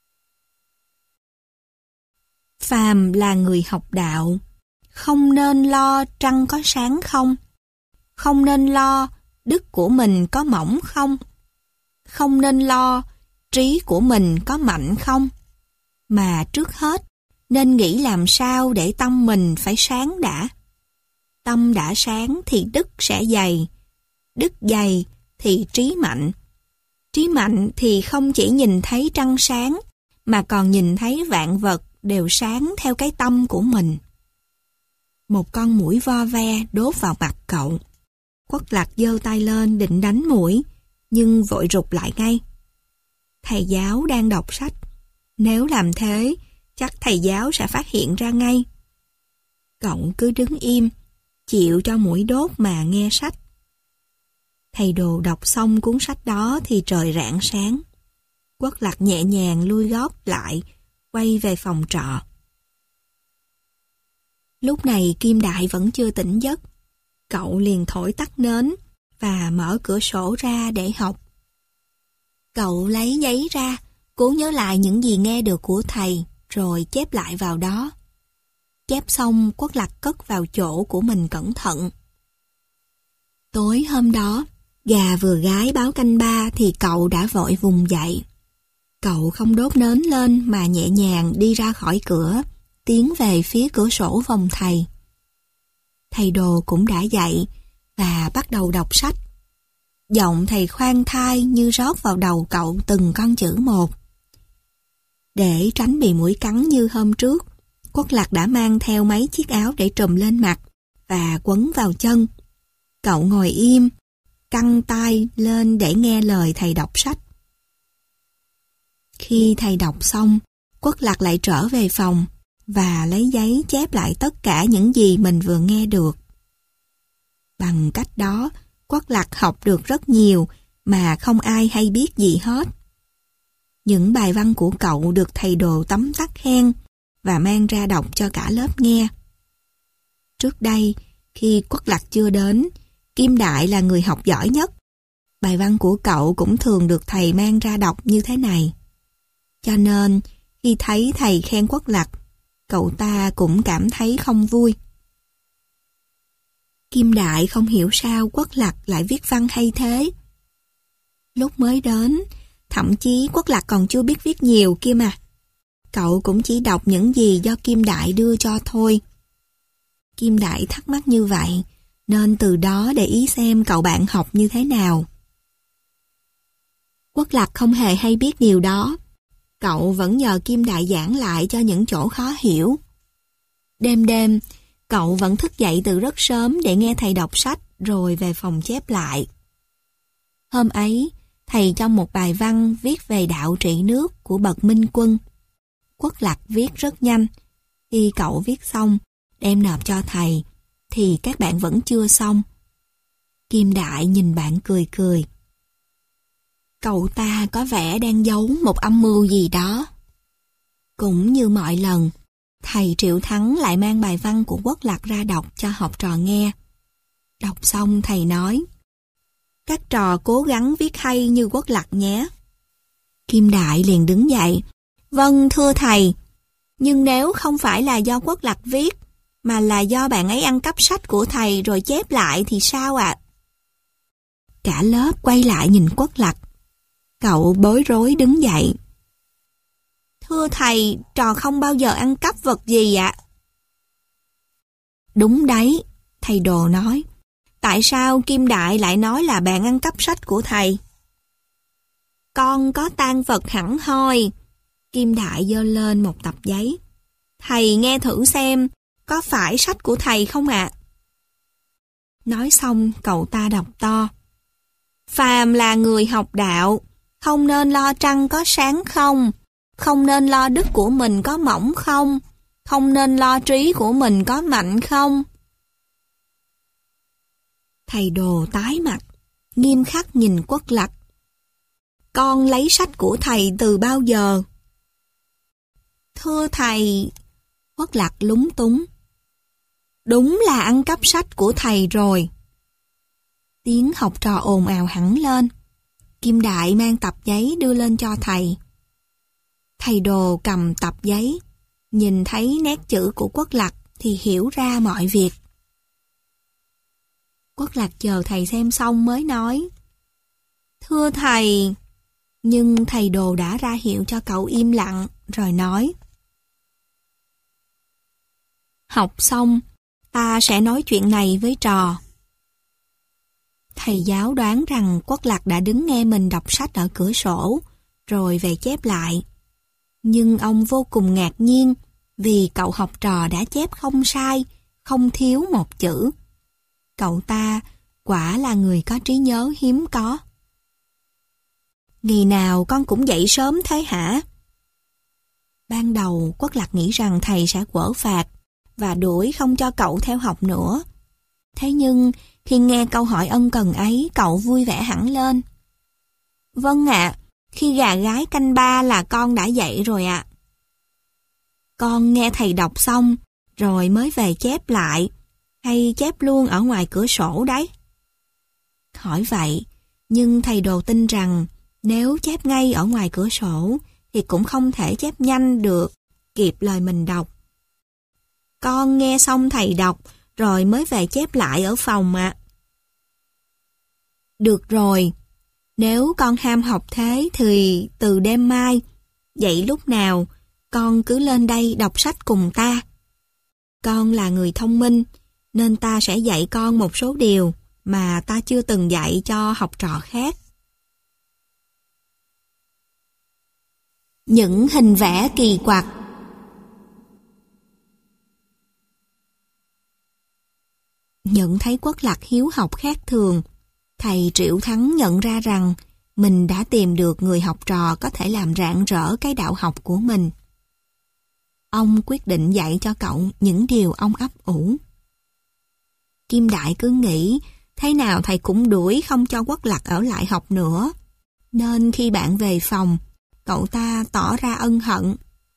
Phàm là người học đạo, không nên lo trăng có sáng không, không nên lo đức của mình có mỏng không, không nên lo trí của mình có mạnh không, mà trước hết nên nghĩ làm sao để tâm mình phải sáng đã. Tâm đã sáng thì đức sẽ dày, đức dày thì trí mạnh. Trí mạnh thì không chỉ nhìn thấy trăng sáng, mà còn nhìn thấy vạn vật đều sáng theo cái tâm của mình. Một con muỗi vo ve đốt vào mặt cậu. Quất Lạc giơ tay lên định đánh muỗi, nhưng vội rụt lại ngay. Thầy giáo đang đọc sách. Nếu làm thế, chắc thầy giáo sẽ phát hiện ra ngay. Cậu cứ đứng im, chịu cho muỗi đốt mà nghe sách. Thầy Đồ đọc xong cuốn sách đó thì trời rạng sáng. Quất Lạc nhẹ nhàng lui gót lại, quay về phòng trọ. Lúc này Kim Đại vẫn chưa tỉnh giấc. Cậu liền thổi tắt nến và mở cửa sổ ra để học. Cậu lấy giấy ra, cố nhớ lại những gì nghe được của thầy, rồi chép lại vào đó. Chép xong, Quất Lạc cất vào chỗ của mình cẩn thận. Tối hôm đó, gà vừa gái báo canh ba thì cậu đã vội vùng dậy. Cậu không đốt nến lên mà nhẹ nhàng đi ra khỏi cửa, tiến về phía cửa sổ phòng thầy. Thầy Đồ cũng đã dậy và bắt đầu đọc sách. Giọng thầy khoan thai như rót vào đầu cậu từng con chữ một. Để tránh bị muỗi cắn như hôm trước, Quất Lạc đã mang theo mấy chiếc áo để trùm lên mặt và quấn vào chân. Cậu ngồi im, căng tai lên để nghe lời thầy đọc sách. Khi thầy đọc xong, Quất Lạc lại trở về phòng và lấy giấy chép lại tất cả những gì mình vừa nghe được. Bằng cách đó, Quất Lạc học được rất nhiều mà không ai hay biết gì hết. Những bài văn của cậu được thầy Đồ tấm tắc khen và mang ra đọc cho cả lớp nghe. Trước đây, khi Quất Lạc chưa đến, Kim Đại là người học giỏi nhất. Bài văn của cậu cũng thường được thầy mang ra đọc như thế này. Cho nên, khi thấy thầy khen Quất Lạc, cậu ta cũng cảm thấy không vui. Kim Đại không hiểu sao Quất Lạc lại viết văn hay thế. Lúc mới đến, thậm chí Quất Lạc còn chưa biết viết nhiều kia mà. Cậu cũng chỉ đọc những gì do Kim Đại đưa cho thôi. Kim Đại thắc mắc như vậy, nên từ đó để ý xem cậu bạn học như thế nào. Quất Lạc không hề hay biết điều đó. Cậu vẫn nhờ Kim Đại giảng lại cho những chỗ khó hiểu. Đêm đêm, cậu vẫn thức dậy từ rất sớm để nghe thầy đọc sách rồi về phòng chép lại. Hôm ấy, thầy cho một bài văn viết về đạo trị nước của bậc Minh Quân. Quất Lạc viết rất nhanh. Khi cậu viết xong, đem nộp cho thầy, thì các bạn vẫn chưa xong. Kim Đại nhìn bạn cười cười. Cậu ta có vẻ đang giấu một âm mưu gì đó. Cũng như mọi lần, thầy Triệu Thắng lại mang bài văn của Quất Lạc ra đọc cho học trò nghe. Đọc xong thầy nói, các trò cố gắng viết hay như Quất Lạc nhé. Kim Đại liền đứng dậy. Vâng thưa thầy, nhưng nếu không phải là do Quất Lạc viết, mà là do bạn ấy ăn cắp sách của thầy rồi chép lại thì sao ạ? À? Cả lớp quay lại nhìn Quất Lạc. Cậu bối rối đứng dậy. Thưa thầy, trò không bao giờ ăn cắp vật gì ạ. Đúng đấy, thầy Đồ nói. Tại sao Kim Đại lại nói là bạn ăn cắp sách của thầy? Con có tang vật hẳn hoi. Kim Đại giơ lên một tập giấy. Thầy nghe thử xem, có phải sách của thầy không ạ? Nói xong, cậu ta đọc to. Phàm là người học đạo, không nên lo trăng có sáng không, không nên lo đức của mình có mỏng không, không nên lo trí của mình có mạnh không. Thầy Đồ tái mặt, nghiêm khắc nhìn Quất Lặc. Con lấy sách của thầy từ bao giờ? Thưa thầy, Quất Lặc lúng túng. Đúng là ăn cắp sách của thầy rồi. Tiếng học trò ồn ào hẳn lên. Kim Đại mang tập giấy đưa lên cho thầy. Thầy Đồ cầm tập giấy, nhìn thấy nét chữ của Quất Lặc thì hiểu ra mọi việc. Quất Lặc chờ thầy xem xong mới nói. Thưa thầy, nhưng thầy Đồ đã ra hiệu cho cậu im lặng rồi nói. Học xong, ta sẽ nói chuyện này với trò. Thầy giáo đoán rằng Quất Lặc đã đứng nghe mình đọc sách ở cửa sổ, rồi về chép lại. Nhưng ông vô cùng ngạc nhiên vì cậu học trò đã chép không sai, không thiếu một chữ. Cậu ta quả là người có trí nhớ hiếm có. Ngày nào con cũng dậy sớm thế hả? Ban đầu Quất Lặc nghĩ rằng thầy sẽ quở phạt và đuổi không cho cậu theo học nữa. Thế nhưng khi nghe câu hỏi ân cần ấy, cậu vui vẻ hẳn lên. Vâng ạ, khi gà gái canh ba là con đã dậy rồi ạ. Con nghe thầy đọc xong, rồi mới về chép lại, hay chép luôn ở ngoài cửa sổ đấy? Hỏi vậy, nhưng thầy Đồ tin rằng nếu chép ngay ở ngoài cửa sổ thì cũng không thể chép nhanh được, kịp lời mình đọc. Con nghe xong thầy đọc, rồi mới về chép lại ở phòng ạ. Được rồi, nếu con ham học thế thì từ đêm mai, dậy lúc nào, con cứ lên đây đọc sách cùng ta. Con là người thông minh, nên ta sẽ dạy con một số điều mà ta chưa từng dạy cho học trò khác. Những hình vẽ kỳ quặc. Nhận thấy Quất Lặc hiếu học khác thường, thầy Triệu Thắng nhận ra rằng mình đã tìm được người học trò có thể làm rạng rỡ cái đạo học của mình. Ông quyết định dạy cho cậu những điều ông ấp ủ. Kim Đại cứ nghĩ thế nào thầy cũng đuổi không cho Quất Lặc ở lại học nữa, nên khi bạn về phòng, cậu ta tỏ ra ân hận.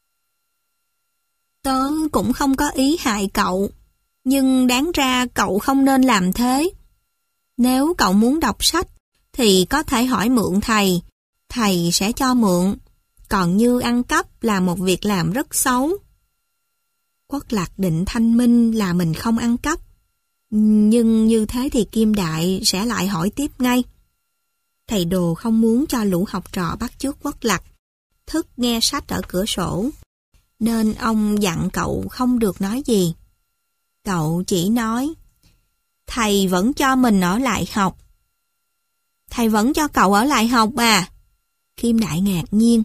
Tớ cũng không có ý hại cậu, nhưng đáng ra cậu không nên làm thế. Nếu cậu muốn đọc sách, thì có thể hỏi mượn thầy, thầy sẽ cho mượn. Còn như ăn cắp là một việc làm rất xấu. Quất Lặc định thanh minh là mình không ăn cắp, nhưng như thế thì Kim Đại sẽ lại hỏi tiếp ngay. Thầy Đồ không muốn cho lũ học trò bắt chước Quất Lặc thức nghe sách ở cửa sổ, nên ông dặn cậu không được nói gì. Cậu chỉ nói, thầy vẫn cho mình ở lại học. Thầy vẫn cho cậu ở lại học à? Kim Đại ngạc nhiên.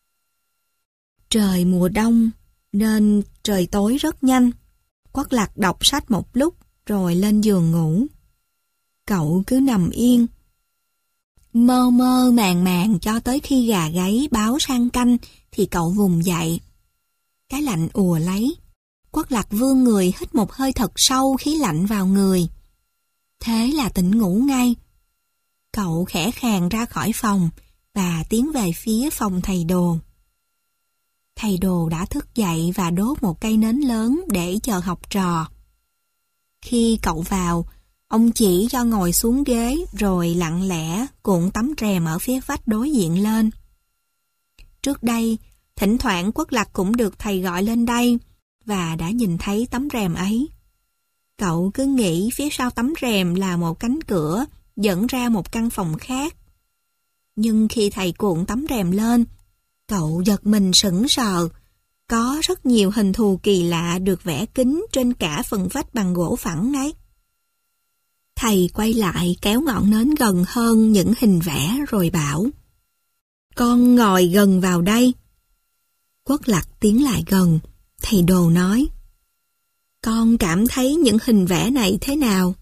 Trời mùa đông, nên trời tối rất nhanh. Quất Lặc đọc sách một lúc, rồi lên giường ngủ. Cậu cứ nằm yên, mơ mơ màng màng cho tới khi gà gáy báo sang canh thì cậu vùng dậy. Cái lạnh ùa lấy. Quất Lặc vươn người hít một hơi thật sâu khí lạnh vào người. Thế là tỉnh ngủ ngay. Cậu khẽ khàng ra khỏi phòng và tiến về phía phòng thầy Đồ. Thầy Đồ đã thức dậy và đốt một cây nến lớn để chờ học trò. Khi cậu vào, ông chỉ cho ngồi xuống ghế rồi lặng lẽ cuộn tấm rèm ở phía vách đối diện lên. Trước đây, thỉnh thoảng Quất Lặc cũng được thầy gọi lên đây và đã nhìn thấy tấm rèm ấy. Cậu cứ nghĩ phía sau tấm rèm là một cánh cửa dẫn ra một căn phòng khác. Nhưng khi thầy cuộn tấm rèm lên, cậu giật mình sững sờ. Có rất nhiều hình thù kỳ lạ được vẽ kín trên cả phần vách bằng gỗ phẳng ấy. Thầy quay lại kéo ngọn nến gần hơn những hình vẽ rồi bảo: "Con ngồi gần vào đây." Quất Lặc tiến lại gần, thầy Đồ nói: "Con cảm thấy những hình vẽ này thế nào?"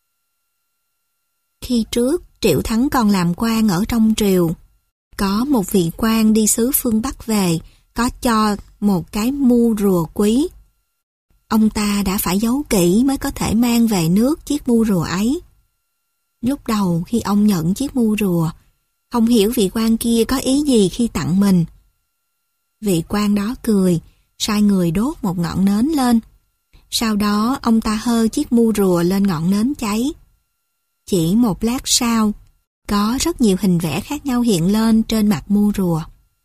Khi trước, Triệu Thắng còn làm quan ở trong triều. Có một vị quan đi xứ phương Bắc về, có cho một cái mu rùa quý. Ông ta đã phải giấu kỹ mới có thể mang về nước chiếc mu rùa ấy. Lúc đầu khi ông nhận chiếc mu rùa, không hiểu vị quan kia có ý gì khi tặng mình. Vị quan đó cười, sai người đốt một ngọn nến lên. Sau đó ông ta hơ chiếc mu rùa lên ngọn nến cháy. Chỉ một lát sau, có rất nhiều hình vẽ khác nhau hiện lên trên mặt mu rùa.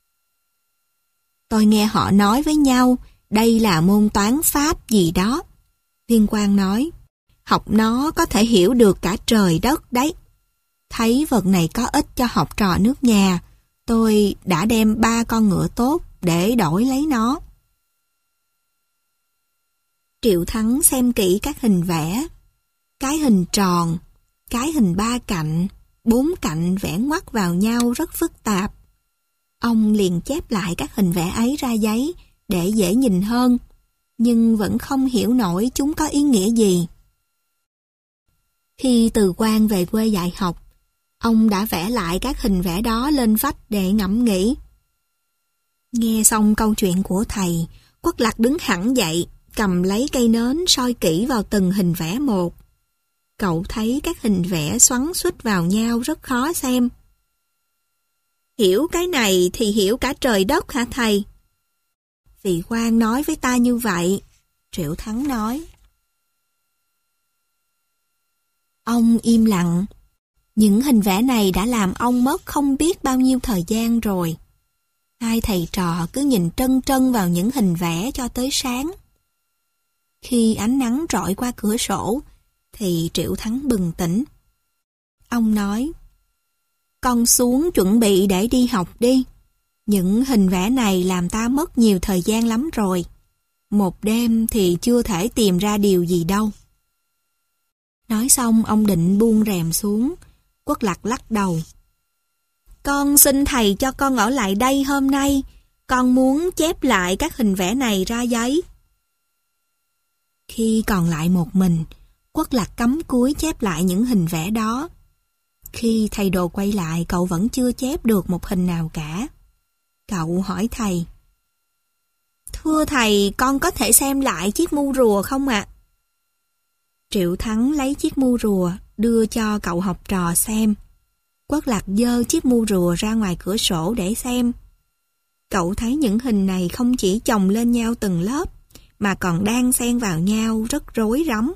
"Tôi nghe họ nói với nhau, đây là môn toán pháp gì đó." Viên quan nói: "Học nó có thể hiểu được cả trời đất đấy. Thấy vật này có ích cho học trò nước nhà, tôi đã đem ba con ngựa tốt để đổi lấy nó." Triệu Thắng xem kỹ các hình vẽ. Cái hình tròn, cái hình ba cạnh, bốn cạnh vẽ ngoắt vào nhau rất phức tạp. Ông liền chép lại các hình vẽ ấy ra giấy để dễ nhìn hơn, nhưng vẫn không hiểu nổi chúng có ý nghĩa gì. Khi từ quan về quê dạy học, ông đã vẽ lại các hình vẽ đó lên vách để ngẫm nghĩ. Nghe xong câu chuyện của thầy, Quất Lặc đứng hẳn dậy, cầm lấy cây nến soi kỹ vào từng hình vẽ một. Cậu thấy các hình vẽ xoắn xuýt vào nhau rất khó xem. "Hiểu cái này thì hiểu cả trời đất hả thầy?" "Vị quan nói với ta như vậy," Triệu Thắng nói. Ông im lặng. Những hình vẽ này đã làm ông mất không biết bao nhiêu thời gian rồi. Hai thầy trò cứ nhìn trân trân vào những hình vẽ cho tới sáng. Khi ánh nắng rọi qua cửa sổ, thì Triệu Thắng bừng tỉnh. Ông nói: "Con xuống chuẩn bị để đi học đi. Những hình vẽ này làm ta mất nhiều thời gian lắm rồi. Một đêm thì chưa thể tìm ra điều gì đâu." Nói xong ông định buông rèm xuống. Quất Lặc lắc đầu: "Con xin thầy cho con ở lại đây hôm nay. Con muốn chép lại các hình vẽ này ra giấy." Khi còn lại một mình, Quất Lặc cắm cúi chép lại những hình vẽ đó. Khi thầy Đồ quay lại, cậu vẫn chưa chép được một hình nào cả. Cậu hỏi thầy: "Thưa thầy, con có thể xem lại chiếc mu rùa không ạ?" Triệu Thắng lấy chiếc mu rùa đưa cho cậu học trò xem. Quất Lặc giơ chiếc mu rùa ra ngoài cửa sổ để xem. Cậu thấy những hình này không chỉ chồng lên nhau từng lớp, mà còn đang xen vào nhau rất rối rắm.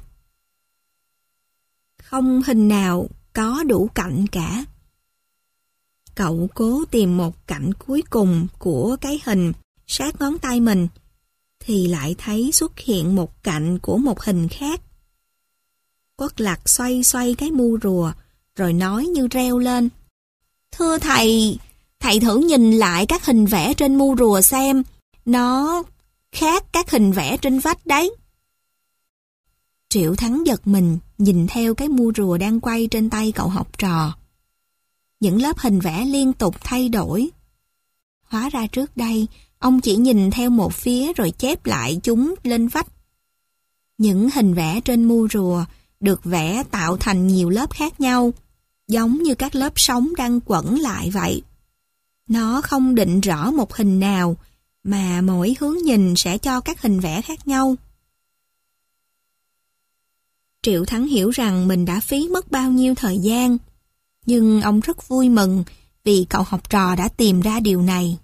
Không hình nào có đủ cạnh cả. Cậu cố tìm một cạnh cuối cùng của cái hình sát ngón tay mình, thì lại thấy xuất hiện một cạnh của một hình khác. Quất Lặc xoay xoay cái mu rùa, rồi nói như reo lên: "Thưa thầy, thầy thử nhìn lại các hình vẽ trên mu rùa xem, nó khác các hình vẽ trên vách đấy." Triệu Thắng giật mình, nhìn theo cái mu rùa đang quay trên tay cậu học trò. Những lớp hình vẽ liên tục thay đổi. Hóa ra trước đây, ông chỉ nhìn theo một phía rồi chép lại chúng lên vách. Những hình vẽ trên mu rùa được vẽ tạo thành nhiều lớp khác nhau, giống như các lớp sóng đang quẩn lại vậy. Nó không định rõ một hình nào, mà mỗi hướng nhìn sẽ cho các hình vẽ khác nhau. Triệu Thắng hiểu rằng mình đã phí mất bao nhiêu thời gian, nhưng ông rất vui mừng vì cậu học trò đã tìm ra điều này.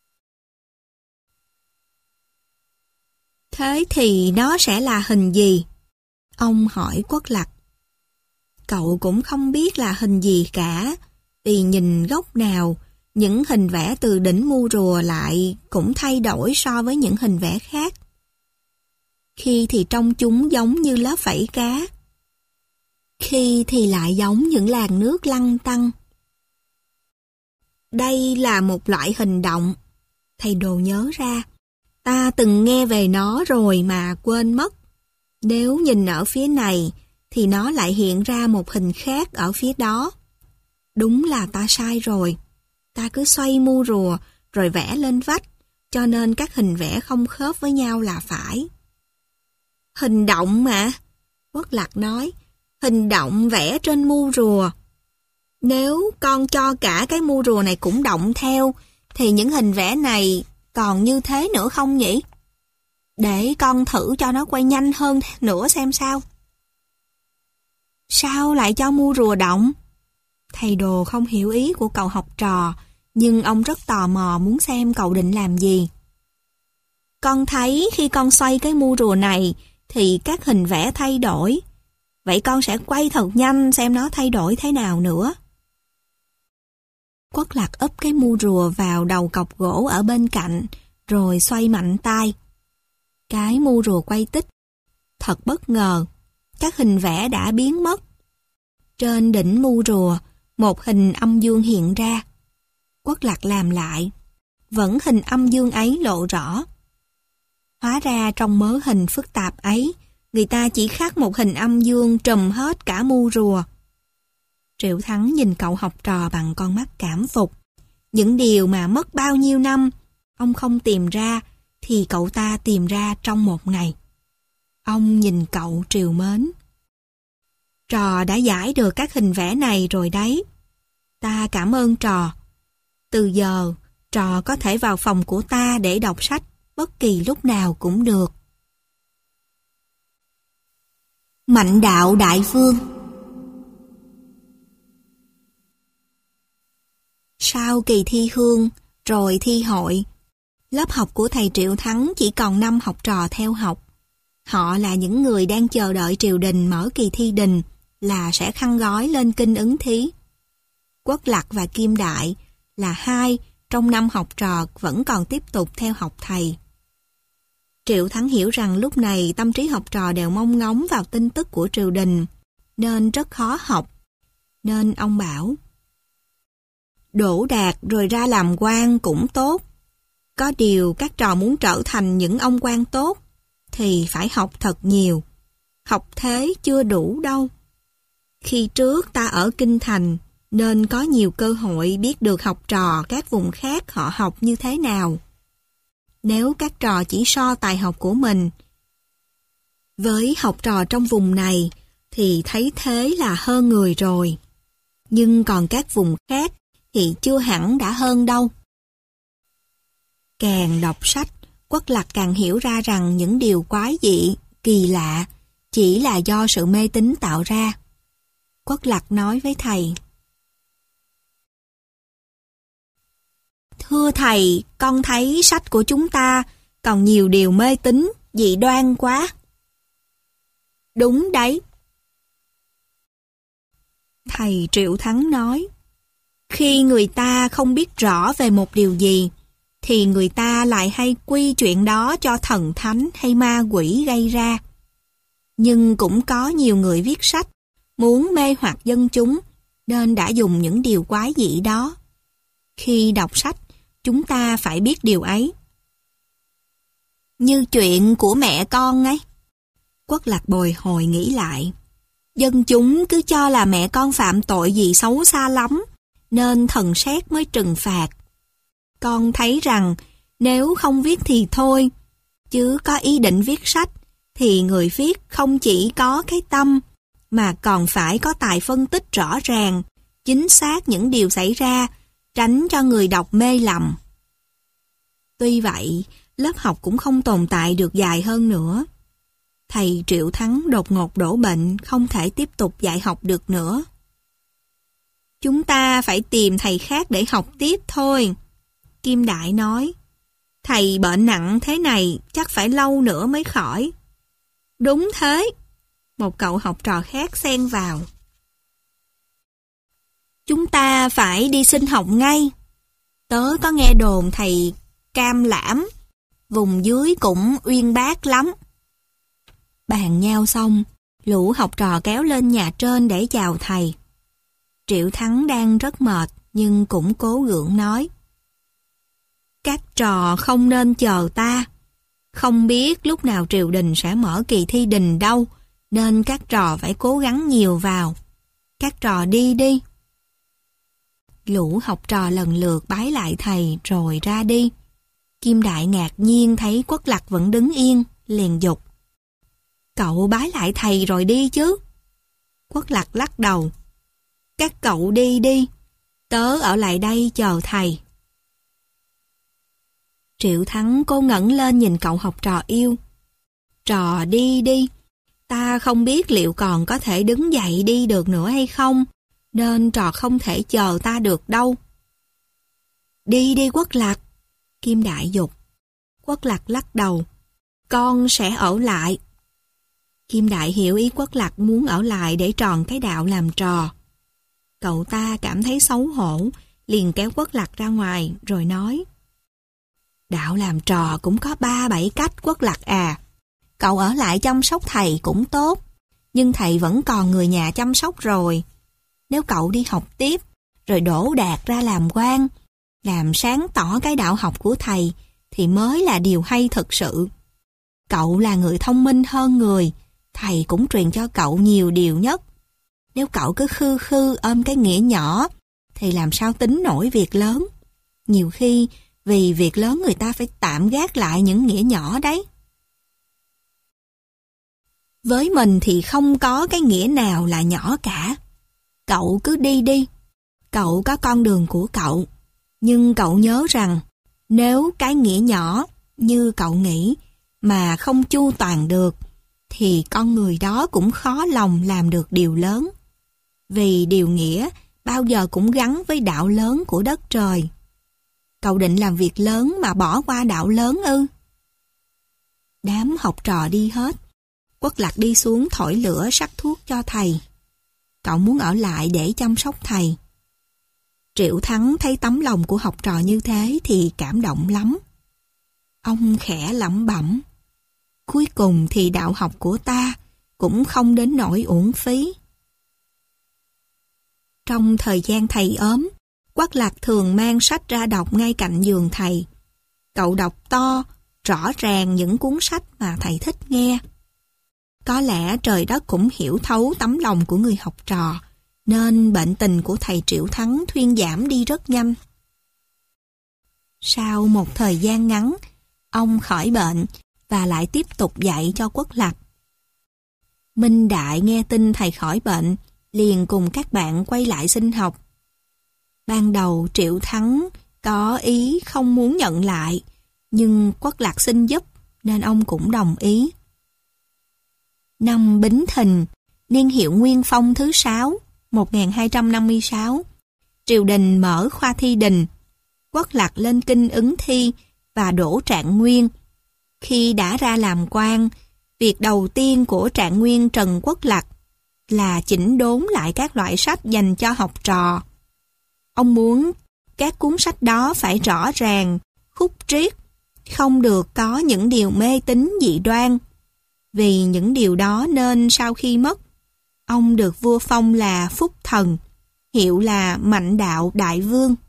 "Thế thì nó sẽ là hình gì?" Ông hỏi Quất Lặc. Cậu cũng không biết là hình gì cả, vì nhìn góc nào, những hình vẽ từ đỉnh mu rùa lại cũng thay đổi so với những hình vẽ khác. Khi thì trông chúng giống như lớp vảy cá, khi thì lại giống những làn nước lăn tăn. Đây là một loại hình động. Thầy Đồ nhớ ra. Ta từng nghe về nó rồi mà quên mất. Nếu nhìn ở phía này, thì nó lại hiện ra một hình khác ở phía đó. Đúng là ta sai rồi. Ta cứ xoay mu rùa rồi vẽ lên vách, cho nên các hình vẽ không khớp với nhau là phải. Hình động mà. Quốc Lạc nói, hình động vẽ trên mu rùa. Nếu con cho cả cái mu rùa này cũng động theo, thì những hình vẽ này còn như thế nữa không nhỉ? Để con thử cho nó quay nhanh hơn nữa xem sao. Sao lại cho mu rùa động? Thầy Đồ không hiểu ý của cậu học trò, nhưng ông rất tò mò muốn xem cậu định làm gì. Con thấy khi con xoay cái mu rùa này, thì các hình vẽ thay đổi. Vậy con sẽ quay thật nhanh xem nó thay đổi thế nào nữa. Quốc Lạc úp cái mu rùa vào đầu cọc gỗ ở bên cạnh, rồi xoay mạnh tay. Cái mu rùa quay tích. Thật bất ngờ, các hình vẽ đã biến mất. Trên đỉnh mu rùa, một hình âm dương hiện ra. Quốc Lạc làm lại, vẫn hình âm dương ấy lộ rõ. Hóa ra trong mớ hình phức tạp ấy, người ta chỉ khắc một hình âm dương trùm hết cả mu rùa. Triệu Thắng nhìn cậu học trò bằng con mắt cảm phục. Những điều mà mất bao nhiêu năm, ông không tìm ra, thì cậu ta tìm ra trong một ngày. Ông nhìn cậu trìu mến. Trò đã giải được các hình vẽ này rồi đấy. Ta cảm ơn trò. Từ giờ, trò có thể vào phòng của ta để đọc sách bất kỳ lúc nào cũng được. Mạnh đạo đại vương. Sau kỳ thi hương, rồi thi hội, lớp học của thầy Triệu Thắng chỉ còn năm học trò theo học. Họ là những người đang chờ đợi triều đình mở kỳ thi đình là sẽ khăn gói lên kinh ứng thí. Quốc Lạc và Kim Đại là hai trong năm học trò vẫn còn tiếp tục theo học thầy. Triệu Thắng hiểu rằng lúc này tâm trí học trò đều mong ngóng vào tin tức của triều đình, nên rất khó học. Nên ông bảo, đỗ đạt rồi ra làm quan cũng tốt. Có điều các trò muốn trở thành những ông quan tốt, thì phải học thật nhiều. Học thế chưa đủ đâu. Khi trước ta ở Kinh Thành, nên có nhiều cơ hội biết được học trò các vùng khác họ học như thế nào. Nếu các trò chỉ so tài học của mình với học trò trong vùng này, thì thấy thế là hơn người rồi. Nhưng còn các vùng khác thì chưa hẳn đã hơn đâu. Càng đọc sách, Quốc Lạc càng hiểu ra rằng những điều quái dị, kỳ lạ chỉ là do sự mê tín tạo ra. Quốc Lạc nói với thầy, thưa thầy, con thấy sách của chúng ta còn nhiều điều mê tín, dị đoan quá. Đúng đấy. Thầy Triệu Thắng nói, khi người ta không biết rõ về một điều gì, thì người ta lại hay quy chuyện đó cho thần thánh hay ma quỷ gây ra. Nhưng cũng có nhiều người viết sách, muốn mê hoặc dân chúng, nên đã dùng những điều quái dị đó. Khi đọc sách, chúng ta phải biết điều ấy. Như chuyện của mẹ con ấy. Quốc Lạc bồi hồi nghĩ lại. Dân chúng cứ cho là mẹ con phạm tội gì xấu xa lắm, nên thần sét mới trừng phạt. Con thấy rằng nếu không viết thì thôi, chứ có ý định viết sách, thì người viết không chỉ có cái tâm, mà còn phải có tài phân tích rõ ràng, chính xác những điều xảy ra, tránh cho người đọc mê lầm. Tuy vậy, lớp học cũng không tồn tại được dài hơn nữa. Thầy Triệu Thắng đột ngột đổ bệnh, không thể tiếp tục dạy học được nữa. Chúng ta phải tìm thầy khác để học tiếp thôi. Kim Đại nói, thầy bệnh nặng thế này chắc phải lâu nữa mới khỏi. Đúng thế. Một cậu học trò khác xen vào. Chúng ta phải đi xin học ngay. Tớ có nghe đồn thầy Cam Lãm, vùng dưới cũng uyên bác lắm. Bàn nhau xong, lũ học trò kéo lên nhà trên để chào thầy. Triệu Thắng đang rất mệt, nhưng cũng cố gượng nói. Các trò không nên chờ ta. Không biết lúc nào triều đình sẽ mở kỳ thi đình đâu, nên các trò phải cố gắng nhiều vào. Các trò đi đi. Lũ học trò lần lượt bái lại thầy rồi ra đi. Kim Đại ngạc nhiên thấy Quất Lặc vẫn đứng yên, liền dục. Cậu bái lại thầy rồi đi chứ? Quất Lặc lắc đầu. Các cậu đi đi, tớ ở lại đây chờ thầy. Triệu Thắng cố ngẩng lên nhìn cậu học trò yêu. Trò đi đi, ta không biết liệu còn có thể đứng dậy đi được nữa hay không, nên trò không thể chờ ta được đâu. Đi đi Quất Lặc, Kim Đại dục. Quất Lặc lắc đầu. Con sẽ ở lại. Kim Đại hiểu ý Quất Lặc muốn ở lại để tròn cái đạo làm trò. Cậu ta cảm thấy xấu hổ, liền kéo Quất Lặc ra ngoài rồi nói. Đạo làm trò cũng có ba bảy cách Quất Lặc à. Cậu ở lại chăm sóc thầy cũng tốt, nhưng thầy vẫn còn người nhà chăm sóc rồi. Nếu cậu đi học tiếp, rồi đỗ đạt ra làm quan, làm sáng tỏ cái đạo học của thầy, thì mới là điều hay thực sự. Cậu là người thông minh hơn người, thầy cũng truyền cho cậu nhiều điều nhất. Nếu cậu cứ khư khư ôm cái nghĩa nhỏ, thì làm sao tính nổi việc lớn. Nhiều khi, vì việc lớn người ta phải tạm gác lại những nghĩa nhỏ đấy. Với mình thì không có cái nghĩa nào là nhỏ cả. Cậu cứ đi đi. Cậu có con đường của cậu. Nhưng cậu nhớ rằng, nếu cái nghĩa nhỏ như cậu nghĩ mà không chu toàn được, thì con người đó cũng khó lòng làm được điều lớn. Vì điều nghĩa bao giờ cũng gắn với đạo lớn của đất trời. Cậu định làm việc lớn mà bỏ qua đạo lớn ư? Đám học trò đi hết. Quất Lặc đi xuống thổi lửa sắc thuốc cho thầy. Cậu muốn ở lại để chăm sóc thầy. Triệu Thắng thấy tấm lòng của học trò như thế thì cảm động lắm. Ông khẽ lẩm bẩm. Cuối cùng thì đạo học của ta cũng không đến nỗi uổng phí. Trong thời gian thầy ốm, Quất Lặc thường mang sách ra đọc ngay cạnh giường thầy. Cậu đọc to, rõ ràng những cuốn sách mà thầy thích nghe. Có lẽ trời đất cũng hiểu thấu tấm lòng của người học trò, nên bệnh tình của thầy Triệu Thắng thuyên giảm đi rất nhanh. Sau một thời gian ngắn, ông khỏi bệnh và lại tiếp tục dạy cho Quất Lặc. Minh Đại nghe tin thầy khỏi bệnh, liền cùng các bạn quay lại xin học. Ban đầu Triệu Thắng có ý không muốn nhận lại, nhưng Quất Lặc xin giúp nên ông cũng đồng ý. Năm Bính Thìn, niên hiệu Nguyên Phong thứ sáu, một nghìn hai trăm năm mươi sáu, triều đình mở khoa thi đình. Quất Lặc lên kinh ứng thi và đỗ Trạng Nguyên. Khi đã ra làm quan, việc đầu tiên của Trạng Nguyên Trần Quất Lặc là chỉnh đốn lại các loại sách dành cho học trò. Ông muốn các cuốn sách đó phải rõ ràng, khúc triết, không được có những điều mê tín dị đoan. Vì những điều đó nên sau khi mất, ông được vua phong là Phúc Thần, hiệu là Mạnh Đạo Đại Vương.